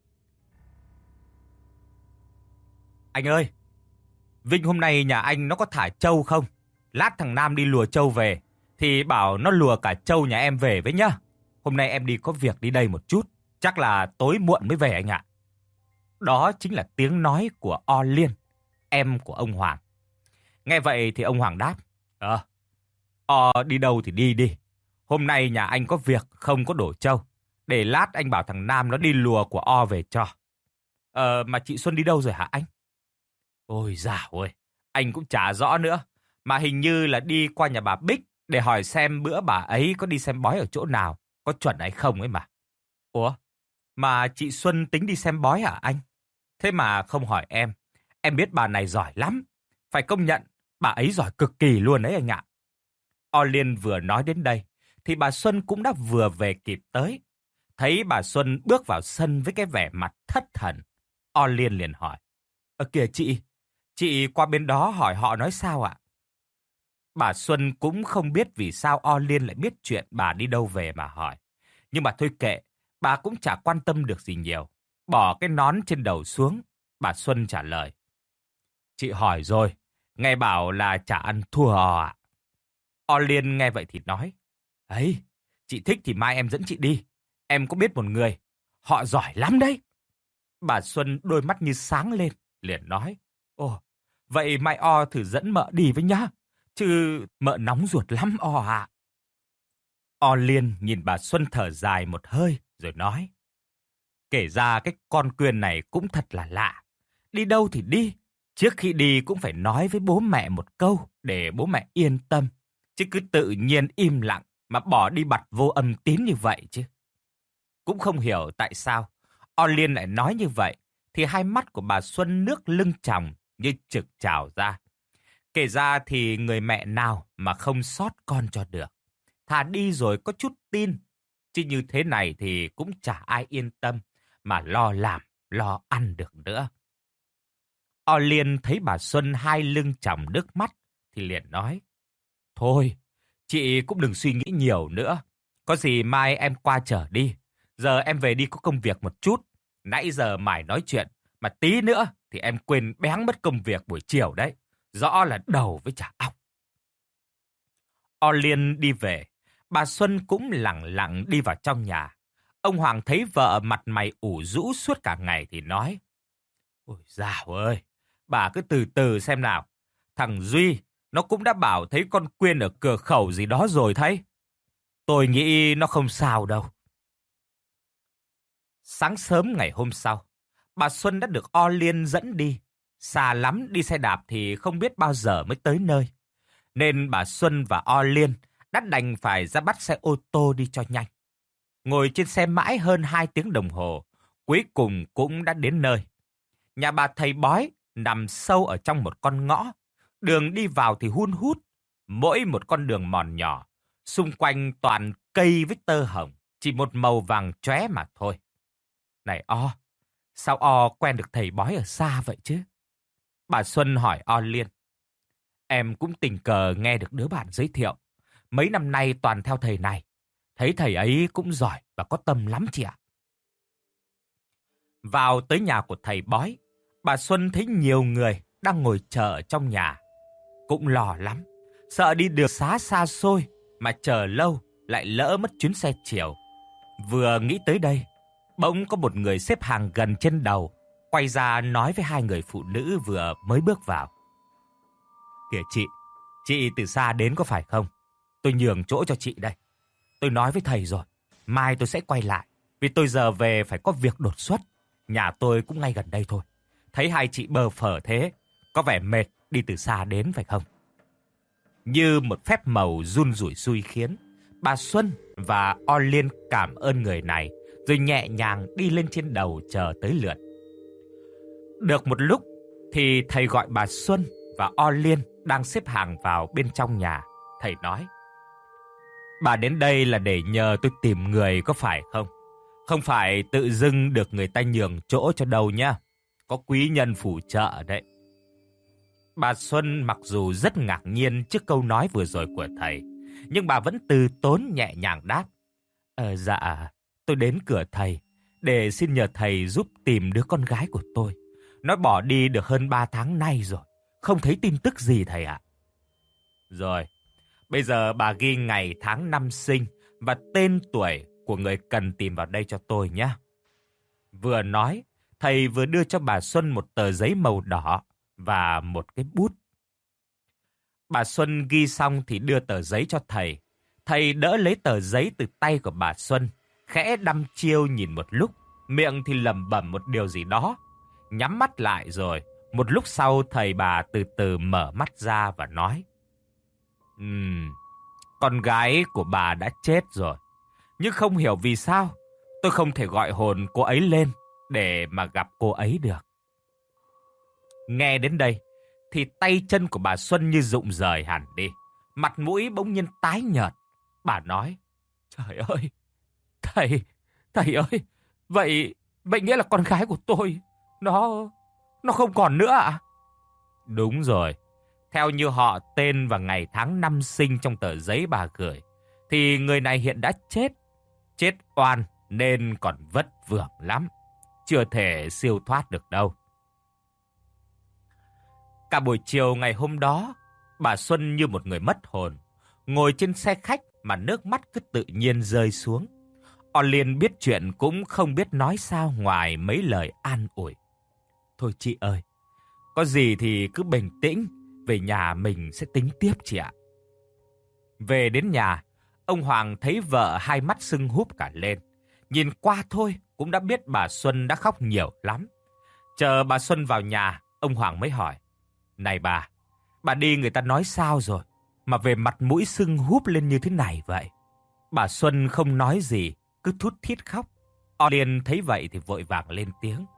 S1: Anh ơi, Vinh hôm nay nhà anh nó có thả trâu không? Lát thằng Nam đi lùa trâu về, thì bảo nó lùa cả trâu nhà em về với nhá. Hôm nay em đi có việc đi đây một chút, chắc là tối muộn mới về anh ạ. Đó chính là tiếng nói của O Liên, em của ông Hoàng. Nghe vậy thì ông Hoàng đáp: Ờ, O đi đâu thì đi đi. Hôm nay nhà anh có việc không có đổ trâu. Để lát anh bảo thằng Nam nó đi lùa của O về cho. Ờ, mà chị Xuân đi đâu rồi hả anh? Ôi dào ơi, anh cũng chả rõ nữa. Mà hình như là đi qua nhà bà Bích để hỏi xem bữa bà ấy có đi xem bói ở chỗ nào, có chuẩn hay không ấy mà. Ủa, mà chị Xuân tính đi xem bói hả anh? Thế mà không hỏi em. Em biết bà này giỏi lắm. Phải công nhận, bà ấy giỏi cực kỳ luôn đấy anh ạ. O Liên vừa nói đến đây, thì bà Xuân cũng đã vừa về kịp tới. Thấy bà Xuân bước vào sân với cái vẻ mặt thất thần, O Liên liền hỏi: Ờ kìa chị, chị qua bên đó hỏi họ nói sao ạ? Bà Xuân cũng không biết vì sao O Liên lại biết chuyện bà đi đâu về mà hỏi. Nhưng mà thôi kệ, bà cũng chả quan tâm được gì nhiều. Bỏ cái nón trên đầu xuống, bà Xuân trả lời: Chị hỏi rồi, nghe bảo là chả ăn thua hò ạ. O Liên nghe vậy thì nói: Ấy, chị thích thì mai em dẫn chị đi. Em có biết một người, họ giỏi lắm đấy. Bà Xuân đôi mắt như sáng lên, liền nói: Ồ, vậy mai O thử dẫn mợ đi với nhá. Chứ mợ nóng ruột lắm O ạ. O Liên nhìn bà Xuân thở dài một hơi rồi nói: Kể ra cái con Quyên này cũng thật là lạ. Đi đâu thì đi, trước khi đi cũng phải nói với bố mẹ một câu để bố mẹ yên tâm. Chứ cứ tự nhiên im lặng mà bỏ đi bặt vô âm tín như vậy chứ. Cũng không hiểu tại sao O Liên lại nói như vậy, thì hai mắt của bà Xuân nước lưng tròng như trực trào ra. Kể ra thì người mẹ nào mà không sót con cho được. Thà đi rồi có chút tin, chứ như thế này thì cũng chả ai yên tâm mà lo làm, lo ăn được nữa. O Liên thấy bà Xuân hai lưng tròng nước mắt thì liền nói: Thôi, chị cũng đừng suy nghĩ nhiều nữa. Có gì mai em qua chở đi. Giờ em về đi có công việc một chút. Nãy giờ mải nói chuyện, mà tí nữa thì em quên béng mất công việc buổi chiều đấy. Rõ là đầu với chả óc. O Liên đi về, bà Xuân cũng lẳng lặng đi vào trong nhà. Ông Hoàng thấy vợ mặt mày ủ rũ suốt cả ngày thì nói: Ôi dào ơi, bà cứ từ từ xem nào. Thằng Duy, nó cũng đã bảo thấy con Quyên ở cửa khẩu gì đó rồi thấy. Tôi nghĩ nó không sao đâu. Sáng sớm ngày hôm sau, bà Xuân đã được O Liên dẫn đi. Xa lắm đi xe đạp thì không biết bao giờ mới tới nơi. Nên bà Xuân và O Liên đã đành phải ra bắt xe ô tô đi cho nhanh. Ngồi trên xe mãi hơn hai tiếng đồng hồ, cuối cùng cũng đã đến nơi. Nhà bà thầy bói nằm sâu ở trong một con ngõ. Đường đi vào thì hun hút, mỗi một con đường mòn nhỏ, xung quanh toàn cây với tơ hồng, chỉ một màu vàng chóe mà thôi. Này O, sao O quen được thầy bói ở xa vậy chứ? Bà Xuân hỏi O Liên. Em cũng tình cờ nghe được đứa bạn giới thiệu. Mấy năm nay toàn theo thầy này. Thấy thầy ấy cũng giỏi và có tâm lắm chị ạ. Vào tới nhà của thầy bói, bà Xuân thấy nhiều người đang ngồi chờ ở trong nhà. Cũng lo lắm, sợ đi đường xá xa xôi mà chờ lâu lại lỡ mất chuyến xe chiều. Vừa nghĩ tới đây, bỗng có một người xếp hàng gần trên đầu, quay ra nói với hai người phụ nữ vừa mới bước vào. Kìa chị, chị từ xa đến có phải không? Tôi nhường chỗ cho chị đây. Tôi nói với thầy rồi, mai tôi sẽ quay lại, vì tôi giờ về phải có việc đột xuất. Nhà tôi cũng ngay gần đây thôi. Thấy hai chị bơ phờ thế, có vẻ mệt đi từ xa đến phải không? Như một phép màu run rủi xui khiến, bà Xuân và O Liên cảm ơn người này, rồi nhẹ nhàng đi lên trên đầu chờ tới lượt. Được một lúc thì thầy gọi bà Xuân và O Liên đang xếp hàng vào bên trong nhà. Thầy nói: "Bà đến đây là để nhờ tôi tìm người có phải không? Không phải tự dưng được người ta nhường chỗ cho đâu nhá. Có quý nhân phù trợ đấy." Bà Xuân mặc dù rất ngạc nhiên trước câu nói vừa rồi của thầy, nhưng bà vẫn từ tốn nhẹ nhàng đáp: Ờ dạ, tôi đến cửa thầy để xin nhờ thầy giúp tìm đứa con gái của tôi. Nó bỏ đi được hơn ba tháng nay rồi, không thấy tin tức gì thầy ạ. Rồi, bây giờ bà ghi ngày tháng năm sinh và tên tuổi của người cần tìm vào đây cho tôi nhé. Vừa nói, thầy vừa đưa cho bà Xuân một tờ giấy màu đỏ và một cái bút. Bà Xuân ghi xong thì đưa tờ giấy cho thầy. Thầy đỡ lấy tờ giấy từ tay của bà Xuân, khẽ đăm chiêu nhìn một lúc, miệng thì lẩm bẩm một điều gì đó. Nhắm mắt lại rồi, một lúc sau thầy bà từ từ mở mắt ra và nói: Ừm, con gái của bà đã chết rồi, nhưng không hiểu vì sao tôi không thể gọi hồn cô ấy lên để mà gặp cô ấy được. Nghe đến đây thì tay chân của bà Xuân như rụng rời hẳn đi, mặt mũi bỗng nhiên tái nhợt. Bà nói: Trời ơi, thầy, thầy ơi, vậy, vậy nghĩa là con gái của tôi, nó, nó không còn nữa ạ? Đúng rồi, theo như họ tên và ngày tháng năm sinh trong tờ giấy bà gửi, thì người này hiện đã chết, chết oan nên còn vất vưởng lắm, chưa thể siêu thoát được đâu. Cả buổi chiều ngày hôm đó, bà Xuân như một người mất hồn, ngồi trên xe khách mà nước mắt cứ tự nhiên rơi xuống. O Liên biết chuyện cũng không biết nói sao ngoài mấy lời an ủi. Thôi chị ơi, có gì thì cứ bình tĩnh, về nhà mình sẽ tính tiếp chị ạ. Về đến nhà, ông Hoàng thấy vợ hai mắt sưng húp cả lên. Nhìn qua thôi cũng đã biết bà Xuân đã khóc nhiều lắm. Chờ bà Xuân vào nhà, ông Hoàng mới hỏi: Này bà, bà đi người ta nói sao rồi, mà về mặt mũi sưng húp lên như thế này vậy? Bà Xuân không nói gì, cứ thút thít khóc. O Liên thấy vậy thì vội vàng lên tiếng: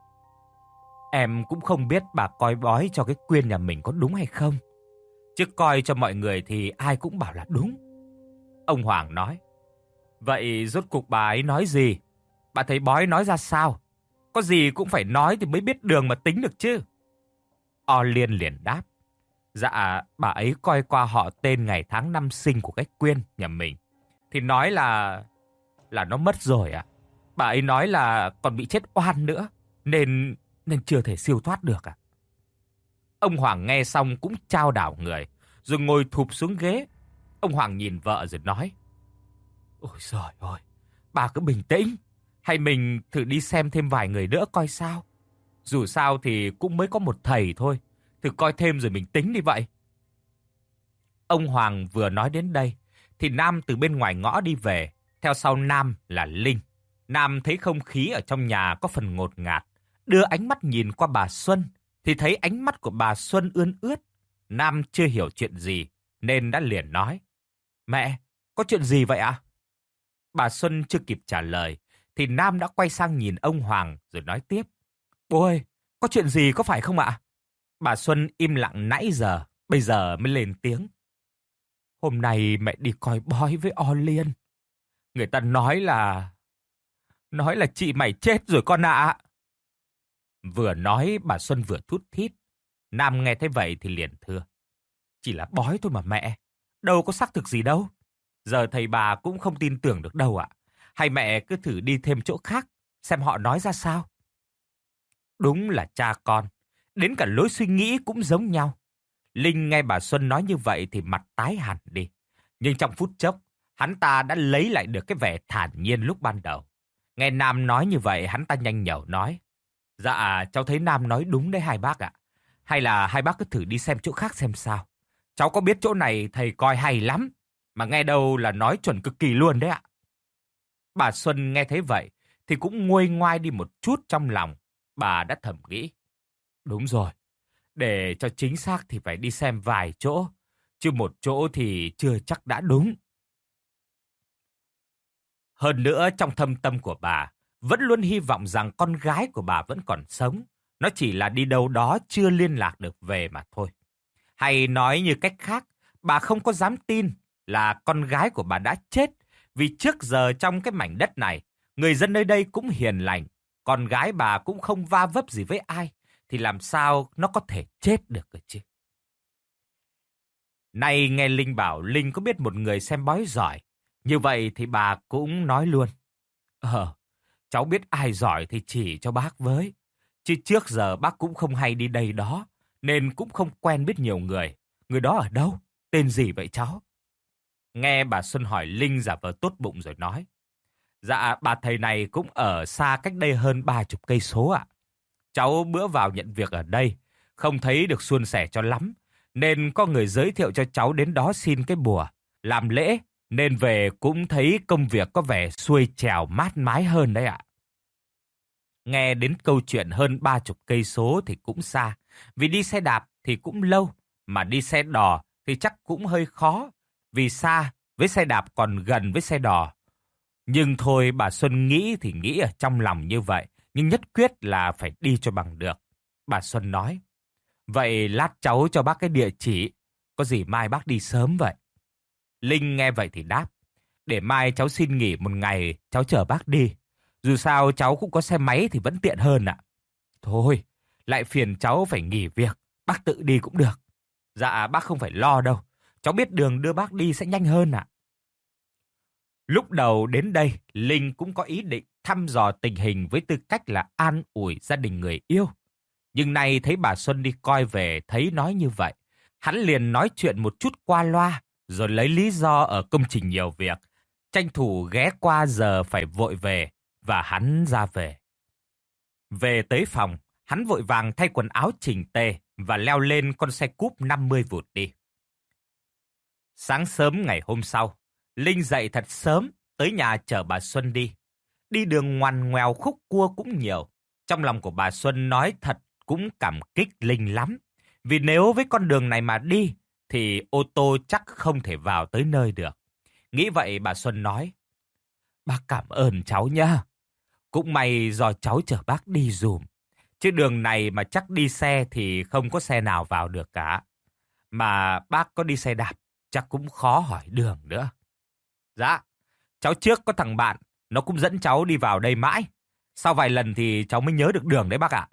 S1: Em cũng không biết bà coi bói cho cái Quyên nhà mình có đúng hay không, chứ coi cho mọi người thì ai cũng bảo là đúng. Ông Hoàng nói: Vậy rốt cuộc bà ấy nói gì? Bà thấy bói nói ra sao? Có gì cũng phải nói thì mới biết đường mà tính được chứ. O Liên liền đáp: Dạ, bà ấy coi qua họ tên ngày tháng năm sinh của cái Quyên nhà mình, thì nói là là nó mất rồi ạ. À. Bà ấy nói là còn bị chết oan nữa, nên nên chưa thể siêu thoát được à. Ông Hoàng nghe xong cũng chao đảo người, rồi ngồi thụp xuống ghế. Ông Hoàng nhìn vợ rồi nói: Ôi giời ơi, bà cứ bình tĩnh, hay mình thử đi xem thêm vài người nữa coi sao. Dù sao thì cũng mới có một thầy thôi, thử coi thêm rồi mình tính đi vậy. Ông Hoàng vừa nói đến đây thì Nam từ bên ngoài ngõ đi về, theo sau Nam là Linh. Nam thấy không khí ở trong nhà có phần ngột ngạt, đưa ánh mắt nhìn qua bà Xuân thì thấy ánh mắt của bà Xuân ươn ướt. Nam chưa hiểu chuyện gì nên đã liền nói: Mẹ, có chuyện gì vậy ạ? À? Bà Xuân chưa kịp trả lời thì Nam đã quay sang nhìn ông Hoàng rồi nói tiếp: Bố ơi, có chuyện gì có phải không ạ? Bà Xuân im lặng nãy giờ, bây giờ mới lên tiếng: Hôm nay mẹ đi coi bói với O Liên. Người ta nói là... Nói là chị mày chết rồi con ạ. Vừa nói bà Xuân vừa thút thít. Nam nghe thấy vậy thì liền thưa: Chỉ là bói thôi mà mẹ, đâu có xác thực gì đâu. Giờ thầy bà cũng không tin tưởng được đâu ạ. Hay mẹ cứ thử đi thêm chỗ khác, xem họ nói ra sao. Đúng là cha con, đến cả lối suy nghĩ cũng giống nhau. Linh nghe bà Xuân nói như vậy thì mặt tái hẳn đi. Nhưng trong phút chốc, hắn ta đã lấy lại được cái vẻ thản nhiên lúc ban đầu. Nghe Nam nói như vậy, hắn ta nhanh nhẩu nói: Dạ, cháu thấy Nam nói đúng đấy hai bác ạ. Hay là hai bác cứ thử đi xem chỗ khác xem sao. Cháu có biết chỗ này thầy coi hay lắm, mà nghe đâu là nói chuẩn cực kỳ luôn đấy ạ. Bà Xuân nghe thấy vậy thì cũng nguôi ngoai đi một chút trong lòng. Bà đã thầm nghĩ: Đúng rồi, để cho chính xác thì phải đi xem vài chỗ, chứ một chỗ thì chưa chắc đã đúng. Hơn nữa trong thâm tâm của bà vẫn luôn hy vọng rằng con gái của bà vẫn còn sống, Nó chỉ là đi đâu đó chưa liên lạc được về mà thôi. Hay nói như cách khác, bà không có dám tin là con gái của bà đã chết, vì trước giờ trong cái mảnh đất này, người dân nơi đây cũng hiền lành, con gái bà cũng không va vấp gì với ai, thì làm sao nó có thể chết được cơ chứ? Nay nghe Linh bảo Linh có biết một người xem bói giỏi, như vậy thì bà cũng nói luôn. Ờ, cháu biết ai giỏi thì chỉ cho bác với. Chứ trước giờ bác cũng không hay đi đây đó, nên cũng không quen biết nhiều người. Người đó ở đâu? Tên gì vậy cháu? Nghe bà Xuân hỏi, Linh giả vờ tốt bụng rồi nói. Dạ, bà thầy này cũng ở xa cách đây hơn ba chục cây số ạ. Cháu bữa vào nhận việc ở đây, không thấy được suôn sẻ cho lắm, nên có người giới thiệu cho cháu đến đó xin cái bùa, làm lễ, nên về cũng thấy công việc có vẻ xuôi trèo mát mái hơn đấy ạ. Nghe đến câu chuyện hơn ba chục cây số thì cũng xa, vì đi xe đạp thì cũng lâu, mà đi xe đò thì chắc cũng hơi khó, vì xa với xe đạp còn gần với xe đò. Nhưng thôi, bà Xuân nghĩ thì nghĩ ở trong lòng như vậy, nhưng nhất quyết là phải đi cho bằng được. Bà Xuân nói, vậy lát cháu cho bác cái địa chỉ, có gì mai bác đi sớm vậy. Linh nghe vậy thì đáp, để mai cháu xin nghỉ một ngày, cháu chở bác đi. Dù sao cháu cũng có xe máy thì vẫn tiện hơn ạ. Thôi, lại phiền cháu phải nghỉ việc, bác tự đi cũng được. Dạ, bác không phải lo đâu, cháu biết đường đưa bác đi sẽ nhanh hơn ạ. Lúc đầu đến đây, Linh cũng có ý định thăm dò tình hình với tư cách là an ủi gia đình người yêu. Nhưng nay thấy bà Xuân đi coi về thấy nói như vậy, hắn liền nói chuyện một chút qua loa, rồi lấy lý do ở công trình nhiều việc, tranh thủ ghé qua giờ phải vội về, và hắn ra về. Về tới phòng, hắn vội vàng thay quần áo chỉnh tề và leo lên con xe cúp năm mươi vụt đi. Sáng sớm ngày hôm sau, Linh dậy thật sớm, tới nhà chở bà Xuân đi. Đi đường ngoằn ngoèo khúc cua cũng nhiều. Trong lòng của bà Xuân nói thật cũng cảm kích Linh lắm. Vì nếu với con đường này mà đi, thì ô tô chắc không thể vào tới nơi được. Nghĩ vậy bà Xuân nói, bác cảm ơn cháu nhá. Cũng may do cháu chở bác đi dùm. Chứ đường này mà chắc đi xe thì không có xe nào vào được cả. Mà bác có đi xe đạp, chắc cũng khó hỏi đường nữa. Dạ, cháu trước có thằng bạn, nó cũng dẫn cháu đi vào đây mãi. Sau vài lần thì cháu mới nhớ được đường đấy bác ạ.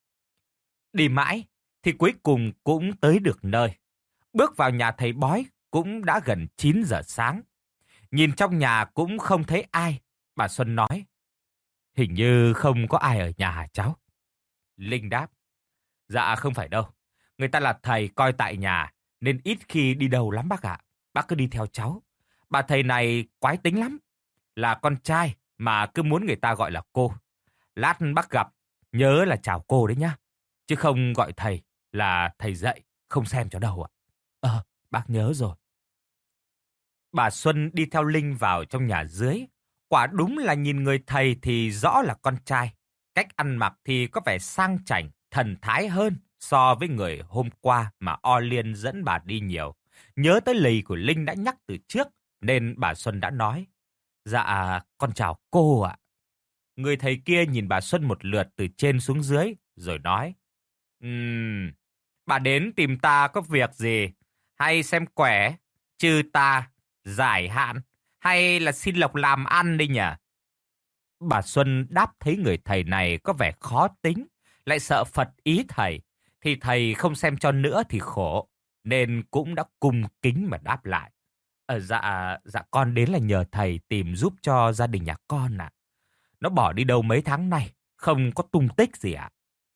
S1: Đi mãi, thì cuối cùng cũng tới được nơi. Bước vào nhà thầy bói cũng đã gần chín giờ sáng. Nhìn trong nhà cũng không thấy ai. Bà Xuân nói, hình như không có ai ở nhà hả cháu? Linh đáp, dạ không phải đâu. Người ta là thầy coi tại nhà, nên ít khi đi đâu lắm bác ạ. Bác cứ đi theo cháu. Bà thầy này quái tính lắm. Là con trai mà cứ muốn người ta gọi là cô. Lát bác gặp, nhớ là chào cô đấy nhá. Chứ không gọi thầy là thầy dạy, không xem cho đâu ạ. Ờ, bác nhớ rồi. Bà Xuân đi theo Linh vào trong nhà dưới. Quả đúng là nhìn người thầy thì rõ là con trai. Cách ăn mặc thì có vẻ sang chảnh, thần thái hơn so với người hôm qua mà O Liên dẫn bà đi nhiều. Nhớ tới lời của Linh đã nhắc từ trước, nên bà Xuân đã nói, dạ, con chào cô ạ. Người thầy kia nhìn bà Xuân một lượt từ trên xuống dưới, rồi nói, Ừm, bà đến tìm ta có việc gì? Hay xem quẻ, trừ ta, giải hạn, hay là xin lộc làm ăn đi nhỉ? Bà Xuân đáp thấy người thầy này có vẻ khó tính, lại sợ Phật ý thầy, thì thầy không xem cho nữa thì khổ, nên cũng đã cung kính mà đáp lại. Ờ, dạ, dạ con đến là nhờ thầy tìm giúp cho gia đình nhà con ạ. Nó bỏ đi đâu mấy tháng nay, không có tung tích gì ạ.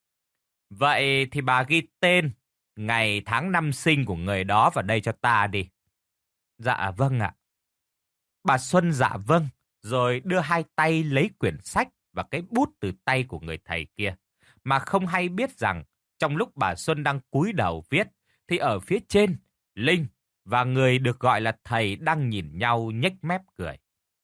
S1: Vậy thì bà ghi tên, ngày tháng năm sinh của người đó vào đây cho ta đi. Dạ vâng ạ. Bà Xuân dạ vâng, rồi đưa hai tay lấy quyển sách và cái bút từ tay của người thầy kia. Mà không hay biết rằng, trong lúc bà Xuân đang cúi đầu viết, thì ở phía trên, Linh và người được gọi là thầy đang nhìn nhau nhếch mép cười.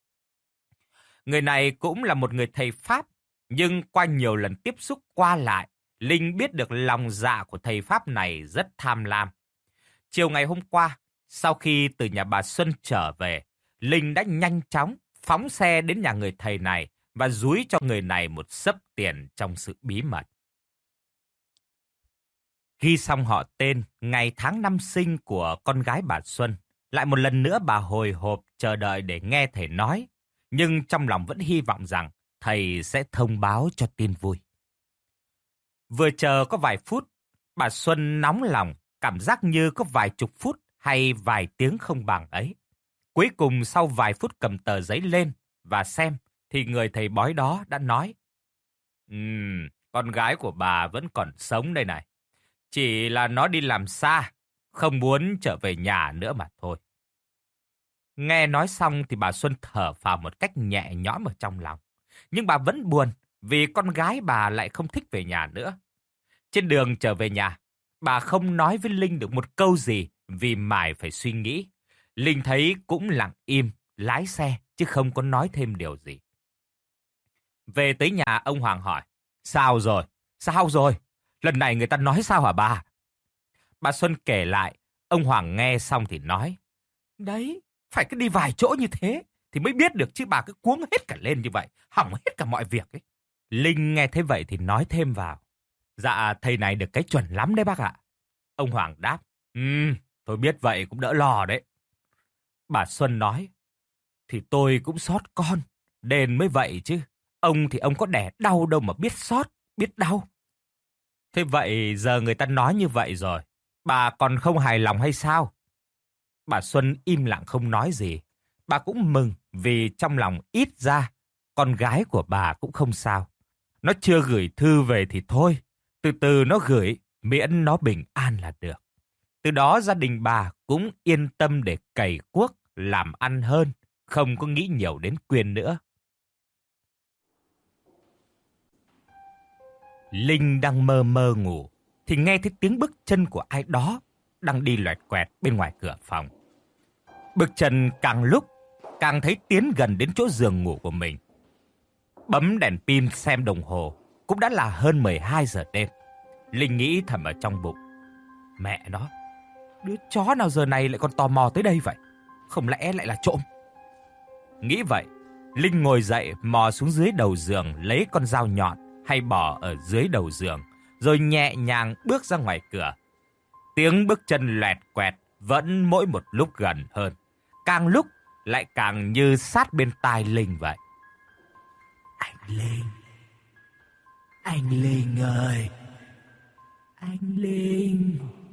S1: Người này cũng là một người thầy Pháp, nhưng qua nhiều lần tiếp xúc qua lại, Linh biết được lòng dạ của thầy Pháp này rất tham lam. Chiều ngày hôm qua, sau khi từ nhà bà Xuân trở về, Linh đã nhanh chóng phóng xe đến nhà người thầy này và dúi cho người này một xấp tiền trong sự bí mật. Ghi xong họ tên, ngày tháng năm sinh của con gái bà Xuân. Lại một lần nữa bà hồi hộp chờ đợi để nghe thầy nói. Nhưng trong lòng vẫn hy vọng rằng thầy sẽ thông báo cho tin vui. Vừa chờ có vài phút, bà Xuân nóng lòng, cảm giác như có vài chục phút hay vài tiếng không bằng ấy. Cuối cùng sau vài phút cầm tờ giấy lên và xem, thì người thầy bói đó đã nói: Ừm, con gái của bà vẫn còn sống đây này. Chỉ là nó đi làm xa, không muốn trở về nhà nữa mà thôi. Nghe nói xong thì bà Xuân thở phào một cách nhẹ nhõm ở trong lòng. Nhưng bà vẫn buồn vì con gái bà lại không thích về nhà nữa. Trên đường trở về nhà, bà không nói với Linh được một câu gì vì mải phải suy nghĩ. Linh thấy cũng lặng im, lái xe chứ không có nói thêm điều gì. Về tới nhà, ông Hoàng hỏi: Sao rồi? Sao rồi? Lần này người ta nói sao hả bà? Bà Xuân kể lại, ông Hoàng nghe xong thì nói: Đấy, phải cứ đi vài chỗ như thế thì mới biết được chứ bà cứ cuống hết cả lên như vậy, hỏng hết cả mọi việc ấy. Linh nghe thế vậy thì nói thêm vào: Dạ, thầy này được cái chuẩn lắm đấy bác ạ. Ông Hoàng đáp: Ừm, tôi biết vậy cũng đỡ lo đấy. Bà Xuân nói: Thì tôi cũng xót con, nên mới vậy chứ. Ông thì ông có đẻ đau đâu mà biết xót, biết đau. Thế vậy giờ người ta nói như vậy rồi, bà còn không hài lòng hay sao? Bà Xuân im lặng không nói gì. Bà cũng mừng vì trong lòng ít ra con gái của bà cũng không sao. Nó chưa gửi thư về thì thôi, từ từ nó gửi, miễn nó bình an là được. Từ đó gia đình bà cũng yên tâm để cày cuốc, làm ăn hơn, không có nghĩ nhiều đến Quyên nữa. Linh đang mơ mơ ngủ, thì nghe thấy tiếng bước chân của ai đó đang đi loẹt quẹt bên ngoài cửa phòng. Bước chân càng lúc càng thấy tiến gần đến chỗ giường ngủ của mình. Bấm đèn pin xem đồng hồ, cũng đã là hơn mười hai giờ đêm. Linh nghĩ thầm ở trong bụng: Mẹ nó, đứa chó nào giờ này lại còn tò mò tới đây vậy? Không lẽ lại là trộm? Nghĩ vậy, Linh ngồi dậy mò xuống dưới đầu giường lấy con dao nhọn hay bỏ ở dưới đầu giường, rồi nhẹ nhàng bước ra ngoài cửa. Tiếng bước chân loẹt quẹt vẫn mỗi một lúc gần hơn, càng lúc lại càng như sát bên tai Linh vậy.
S2: Anh Linh, anh Linh ơi, anh Linh.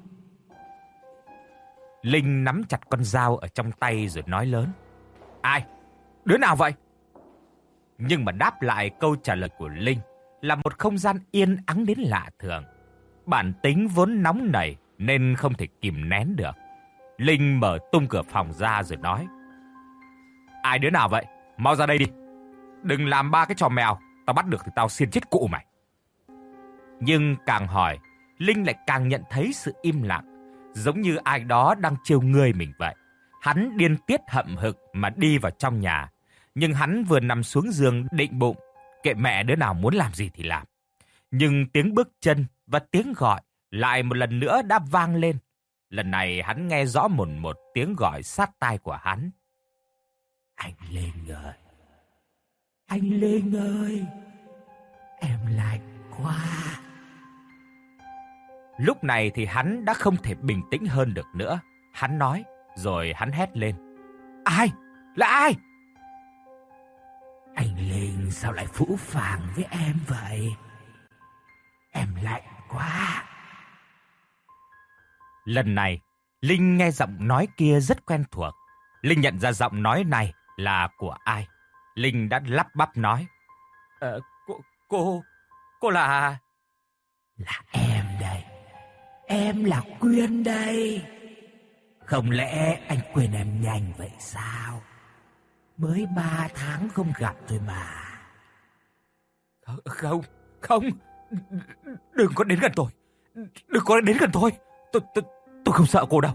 S1: Linh nắm chặt con dao ở trong tay rồi nói lớn: Ai? Đứa nào vậy? Nhưng mà đáp lại câu trả lời của Linh là một không gian yên ắng đến lạ thường. Bản tính vốn nóng nảy nên không thể kìm nén được. Linh mở tung cửa phòng ra rồi nói: Ai đứa nào vậy? Mau ra đây đi. Đừng làm ba cái trò mèo, tao bắt được thì tao xiên chết cụ mày. Nhưng càng hỏi, Linh lại càng nhận thấy sự im lặng, giống như ai đó đang trêu người mình vậy. Hắn điên tiết hậm hực mà đi vào trong nhà. Nhưng hắn vừa nằm xuống giường định bụng, kệ mẹ đứa nào muốn làm gì thì làm. Nhưng tiếng bước chân và tiếng gọi lại một lần nữa đã vang lên. Lần này hắn nghe rõ mồn một tiếng gọi sát tai của hắn:
S2: Anh Linh ơi, anh Linh ơi, em lạnh quá.
S1: Lúc này thì hắn đã không thể bình tĩnh hơn được nữa. Hắn nói, rồi hắn hét lên: Ai? Là ai?
S2: Anh Linh sao lại phũ phàng với em vậy? Em lạnh quá.
S1: Lần này, Linh nghe giọng nói kia rất quen thuộc. Linh nhận ra giọng nói này là của ai. Linh đã lắp bắp nói: Ờ, cô, cô, cô là...
S2: Là em đây. Em là Quyên đây. Không lẽ anh quên em nhanh vậy sao? Mới ba tháng không gặp thôi mà.
S1: Không, không, đừng có đến gần tôi. Đừng có đến gần tôi. Tôi, tôi, tôi không sợ cô đâu.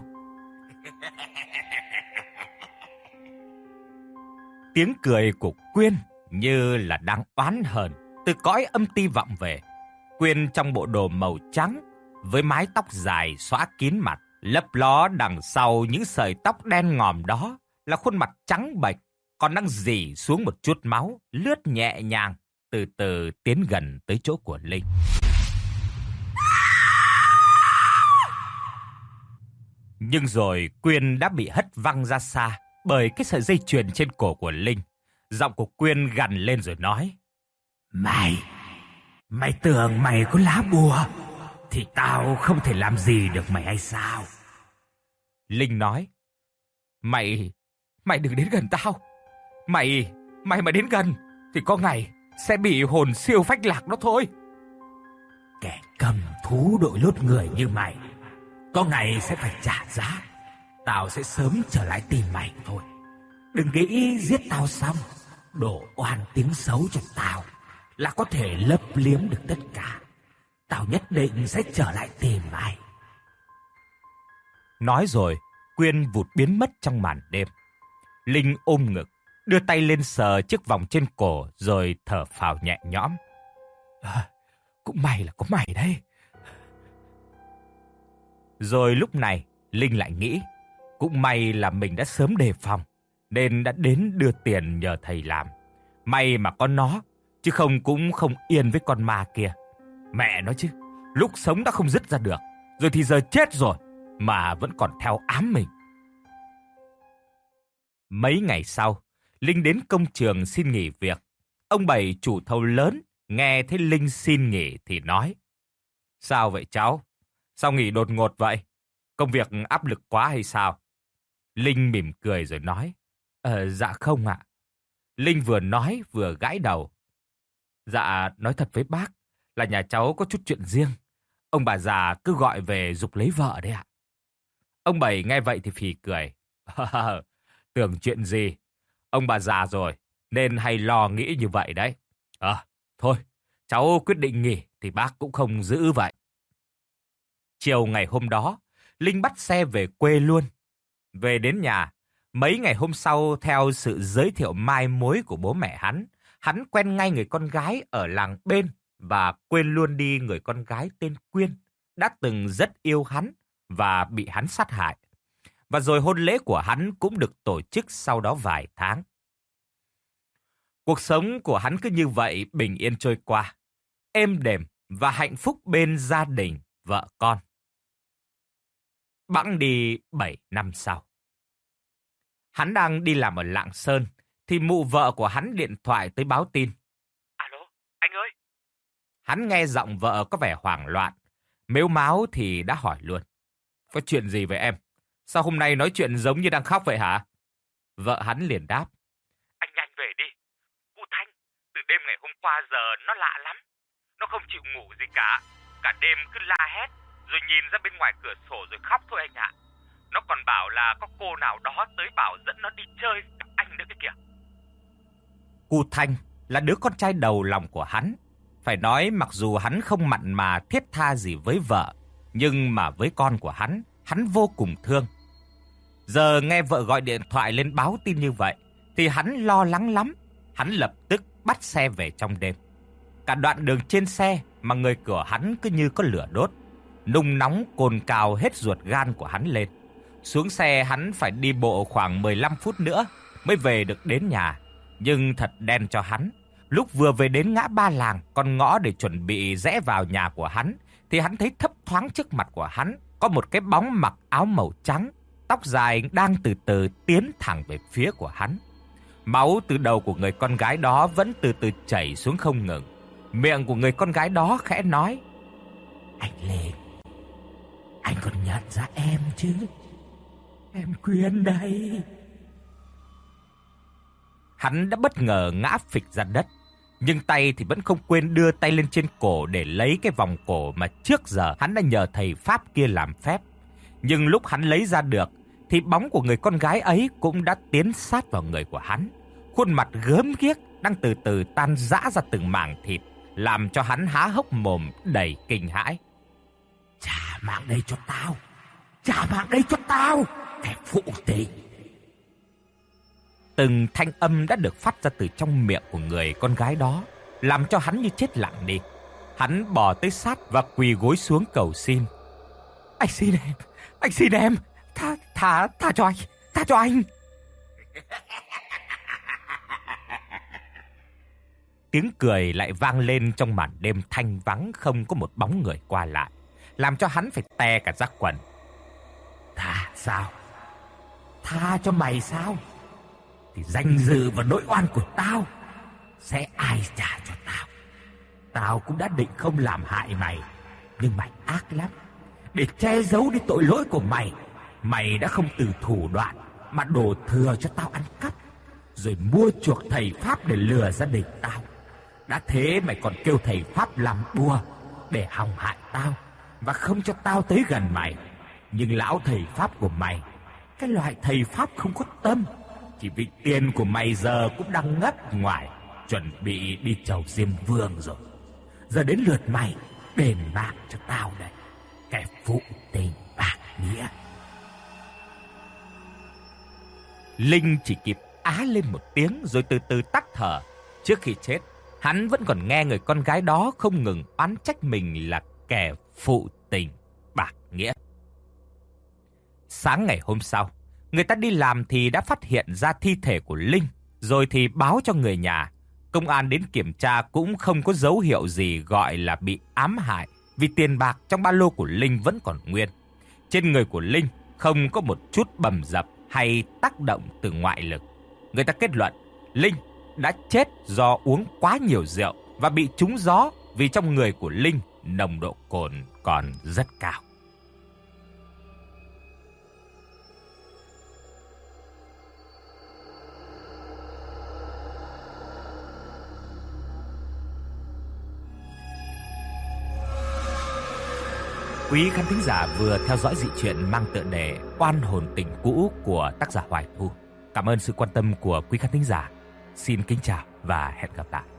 S1: Tiếng cười của Quyên như là đang oán hờn từ cõi âm ti vọng về. Quyên trong bộ đồ màu trắng với mái tóc dài xõa kín mặt, lấp ló đằng sau những sợi tóc đen ngòm đó là khuôn mặt trắng bệch, còn đang rỉ xuống một chút máu, lướt nhẹ nhàng từ từ tiến gần tới chỗ của Linh. Nhưng rồi Quyên đã bị hất văng ra xa bởi cái sợi dây chuyền trên cổ của Linh. Giọng của Quyên gằn lên rồi nói:
S2: Mày, mày tưởng mày có lá bùa thì tao không thể làm gì được mày hay sao?
S1: Linh nói: Mày, mày đừng đến gần tao. Mày, mày mà đến gần thì có ngày sẽ bị hồn siêu phách lạc đó thôi.
S2: Kẻ cầm thú đội lốt người như mày, có ngày sẽ phải trả giá. Tao sẽ sớm trở lại tìm mày thôi. Đừng nghĩ giết tao xong, đổ oan tiếng xấu cho tao là có thể lấp liếm được tất cả. Tao nhất định sẽ trở lại tìm mày.
S1: Nói rồi, Quyên vụt biến mất trong màn đêm. Linh ôm ngực, đưa tay lên sờ chiếc vòng trên cổ rồi thở phào nhẹ nhõm. À, cũng may là có mày đây. Rồi lúc này, Linh lại nghĩ, cũng may là mình đã sớm đề phòng, nên đã đến đưa tiền nhờ thầy làm. May mà có nó, chứ không cũng không yên với con ma kia. Mẹ nói chứ, lúc sống đã không dứt ra được, rồi thì giờ chết rồi, mà vẫn còn theo ám mình. Mấy ngày sau, Linh đến công trường xin nghỉ việc. Ông Bảy chủ thầu lớn nghe thấy Linh xin nghỉ thì nói: Sao vậy cháu? Sao nghỉ đột ngột vậy? Công việc áp lực quá hay sao? Linh mỉm cười rồi nói: Ờ, dạ không ạ. Linh vừa nói vừa gãi đầu. Dạ, nói thật với bác là nhà cháu có chút chuyện riêng. Ông bà già cứ gọi về giục lấy vợ đấy ạ. Ông Bảy nghe vậy thì phì cười. Tưởng chuyện gì? Ông bà già rồi nên hay lo nghĩ như vậy đấy. Ờ, thôi, cháu quyết định nghỉ thì bác cũng không giữ vậy. Chiều ngày hôm đó, Linh bắt xe về quê luôn. Về đến nhà, mấy ngày hôm sau theo sự giới thiệu mai mối của bố mẹ hắn, hắn quen ngay người con gái ở làng bên và quên luôn đi người con gái tên Quyên đã từng rất yêu hắn và bị hắn sát hại. Và rồi hôn lễ của hắn cũng được tổ chức sau đó vài tháng. Cuộc sống của hắn cứ như vậy bình yên trôi qua, êm đềm và hạnh phúc bên gia đình, vợ con. Bẵng đi bảy năm sau. Hắn đang đi làm ở Lạng Sơn, thì mụ vợ của hắn điện thoại tới báo tin. Alo, anh ơi! Hắn nghe giọng vợ có vẻ hoảng loạn, mếu máo thì đã hỏi luôn. Có chuyện gì vậy em? Sao hôm nay nói chuyện giống như đang khóc vậy hả? Vợ hắn liền đáp. Anh nhanh về đi. Cô Thanh, từ đêm ngày hôm qua giờ nó lạ lắm. Nó không chịu ngủ gì cả. Cả đêm cứ la hét, rồi nhìn ra bên ngoài cửa sổ rồi khóc thôi anh ạ. Nó còn bảo là có cô nào đó tới bảo dẫn nó đi chơi gặp anh nữa cái kìa. Cô Thanh là đứa con trai đầu lòng của hắn. Phải nói mặc dù hắn không mặn mà thiết tha gì với vợ, nhưng mà với con của hắn, hắn vô cùng thương. Giờ nghe vợ gọi điện thoại lên báo tin như vậy, thì hắn lo lắng lắm. Hắn lập tức bắt xe về trong đêm. Cả đoạn đường trên xe mà người của hắn cứ như có lửa đốt, nung nóng cồn cào hết ruột gan của hắn lên. Xuống xe hắn phải đi bộ khoảng mười lăm phút nữa mới về được đến nhà. Nhưng thật đen cho hắn. Lúc vừa về đến ngã ba làng, con ngõ để chuẩn bị rẽ vào nhà của hắn, thì hắn thấy thấp thoáng trước mặt của hắn có một cái bóng mặc áo màu trắng, tóc dài đang từ từ tiến thẳng về phía của hắn. Máu từ đầu của người con gái đó vẫn từ từ chảy xuống không ngừng. Miệng của người con gái đó khẽ nói:
S2: Anh Lên, anh còn nhận ra em chứ? Em Quyên đây.
S1: Hắn đã bất ngờ ngã phịch ra đất, nhưng tay thì vẫn không quên đưa tay lên trên cổ để lấy cái vòng cổ mà trước giờ hắn đã nhờ thầy Pháp kia làm phép. Nhưng lúc hắn lấy ra được, thì bóng của người con gái ấy cũng đã tiến sát vào người của hắn. Khuôn mặt gớm ghiếc đang từ từ tan rã ra từng mảng thịt, làm cho hắn há hốc mồm đầy kinh hãi.
S2: Trả mạng đây cho tao! Trả mạng đây cho tao! Kẻ phụ tình!
S1: Từng thanh âm đã được phát ra từ trong miệng của người con gái đó, làm cho hắn như chết lặng đi. Hắn bò tới sát và quỳ gối xuống cầu xin. Anh xin em! Anh xin em! Tha, tha, tha cho anh! Tha cho anh! Tiếng cười lại vang lên trong màn đêm thanh vắng, không có một bóng người qua lại, làm cho hắn phải tè cả ra quần.
S2: Thà sao? Tha cho mày sao? Thì danh dự và nỗi oan của tao sẽ ai trả cho tao? Tao cũng đã định không làm hại mày, nhưng mày ác lắm. Để che giấu đi tội lỗi của mày, mày đã không từ thủ đoạn mà đổ thừa cho tao ăn cắp, rồi mua chuộc thầy Pháp để lừa gia đình tao. Đã thế mày còn kêu thầy Pháp làm bùa để hòng hại tao và không cho tao tới gần mày. Nhưng lão thầy Pháp của mày, cái loại thầy Pháp không có tâm, chỉ vì tiền của mày giờ cũng đang ngất ngoài, chuẩn bị đi chầu Diêm Vương rồi. Giờ đến lượt mày đền mạng cho tao đây, kẻ phụ tình bạc nghĩa.
S1: Linh chỉ kịp á lên một tiếng rồi từ từ tắt thở. Trước khi chết, hắn vẫn còn nghe người con gái đó không ngừng oán trách mình là kẻ phụ tình bạc nghĩa. Sáng ngày hôm sau, người ta đi làm thì đã phát hiện ra thi thể của Linh, rồi thì báo cho người nhà. Công an đến kiểm tra cũng không có dấu hiệu gì gọi là bị ám hại, vì tiền bạc trong ba lô của Linh vẫn còn nguyên. Trên người của Linh không có một chút bầm dập hay tác động từ ngoại lực. Người ta kết luận Linh đã chết do uống quá nhiều rượu và bị trúng gió, vì trong người của Linh nồng độ cồn còn rất cao. Quý khán thính giả vừa theo dõi dị truyện mang tựa đề Oan hồn tình cũ của tác giả Hoài Thu. Cảm ơn sự quan tâm của quý khán thính giả. Xin kính chào và hẹn gặp lại.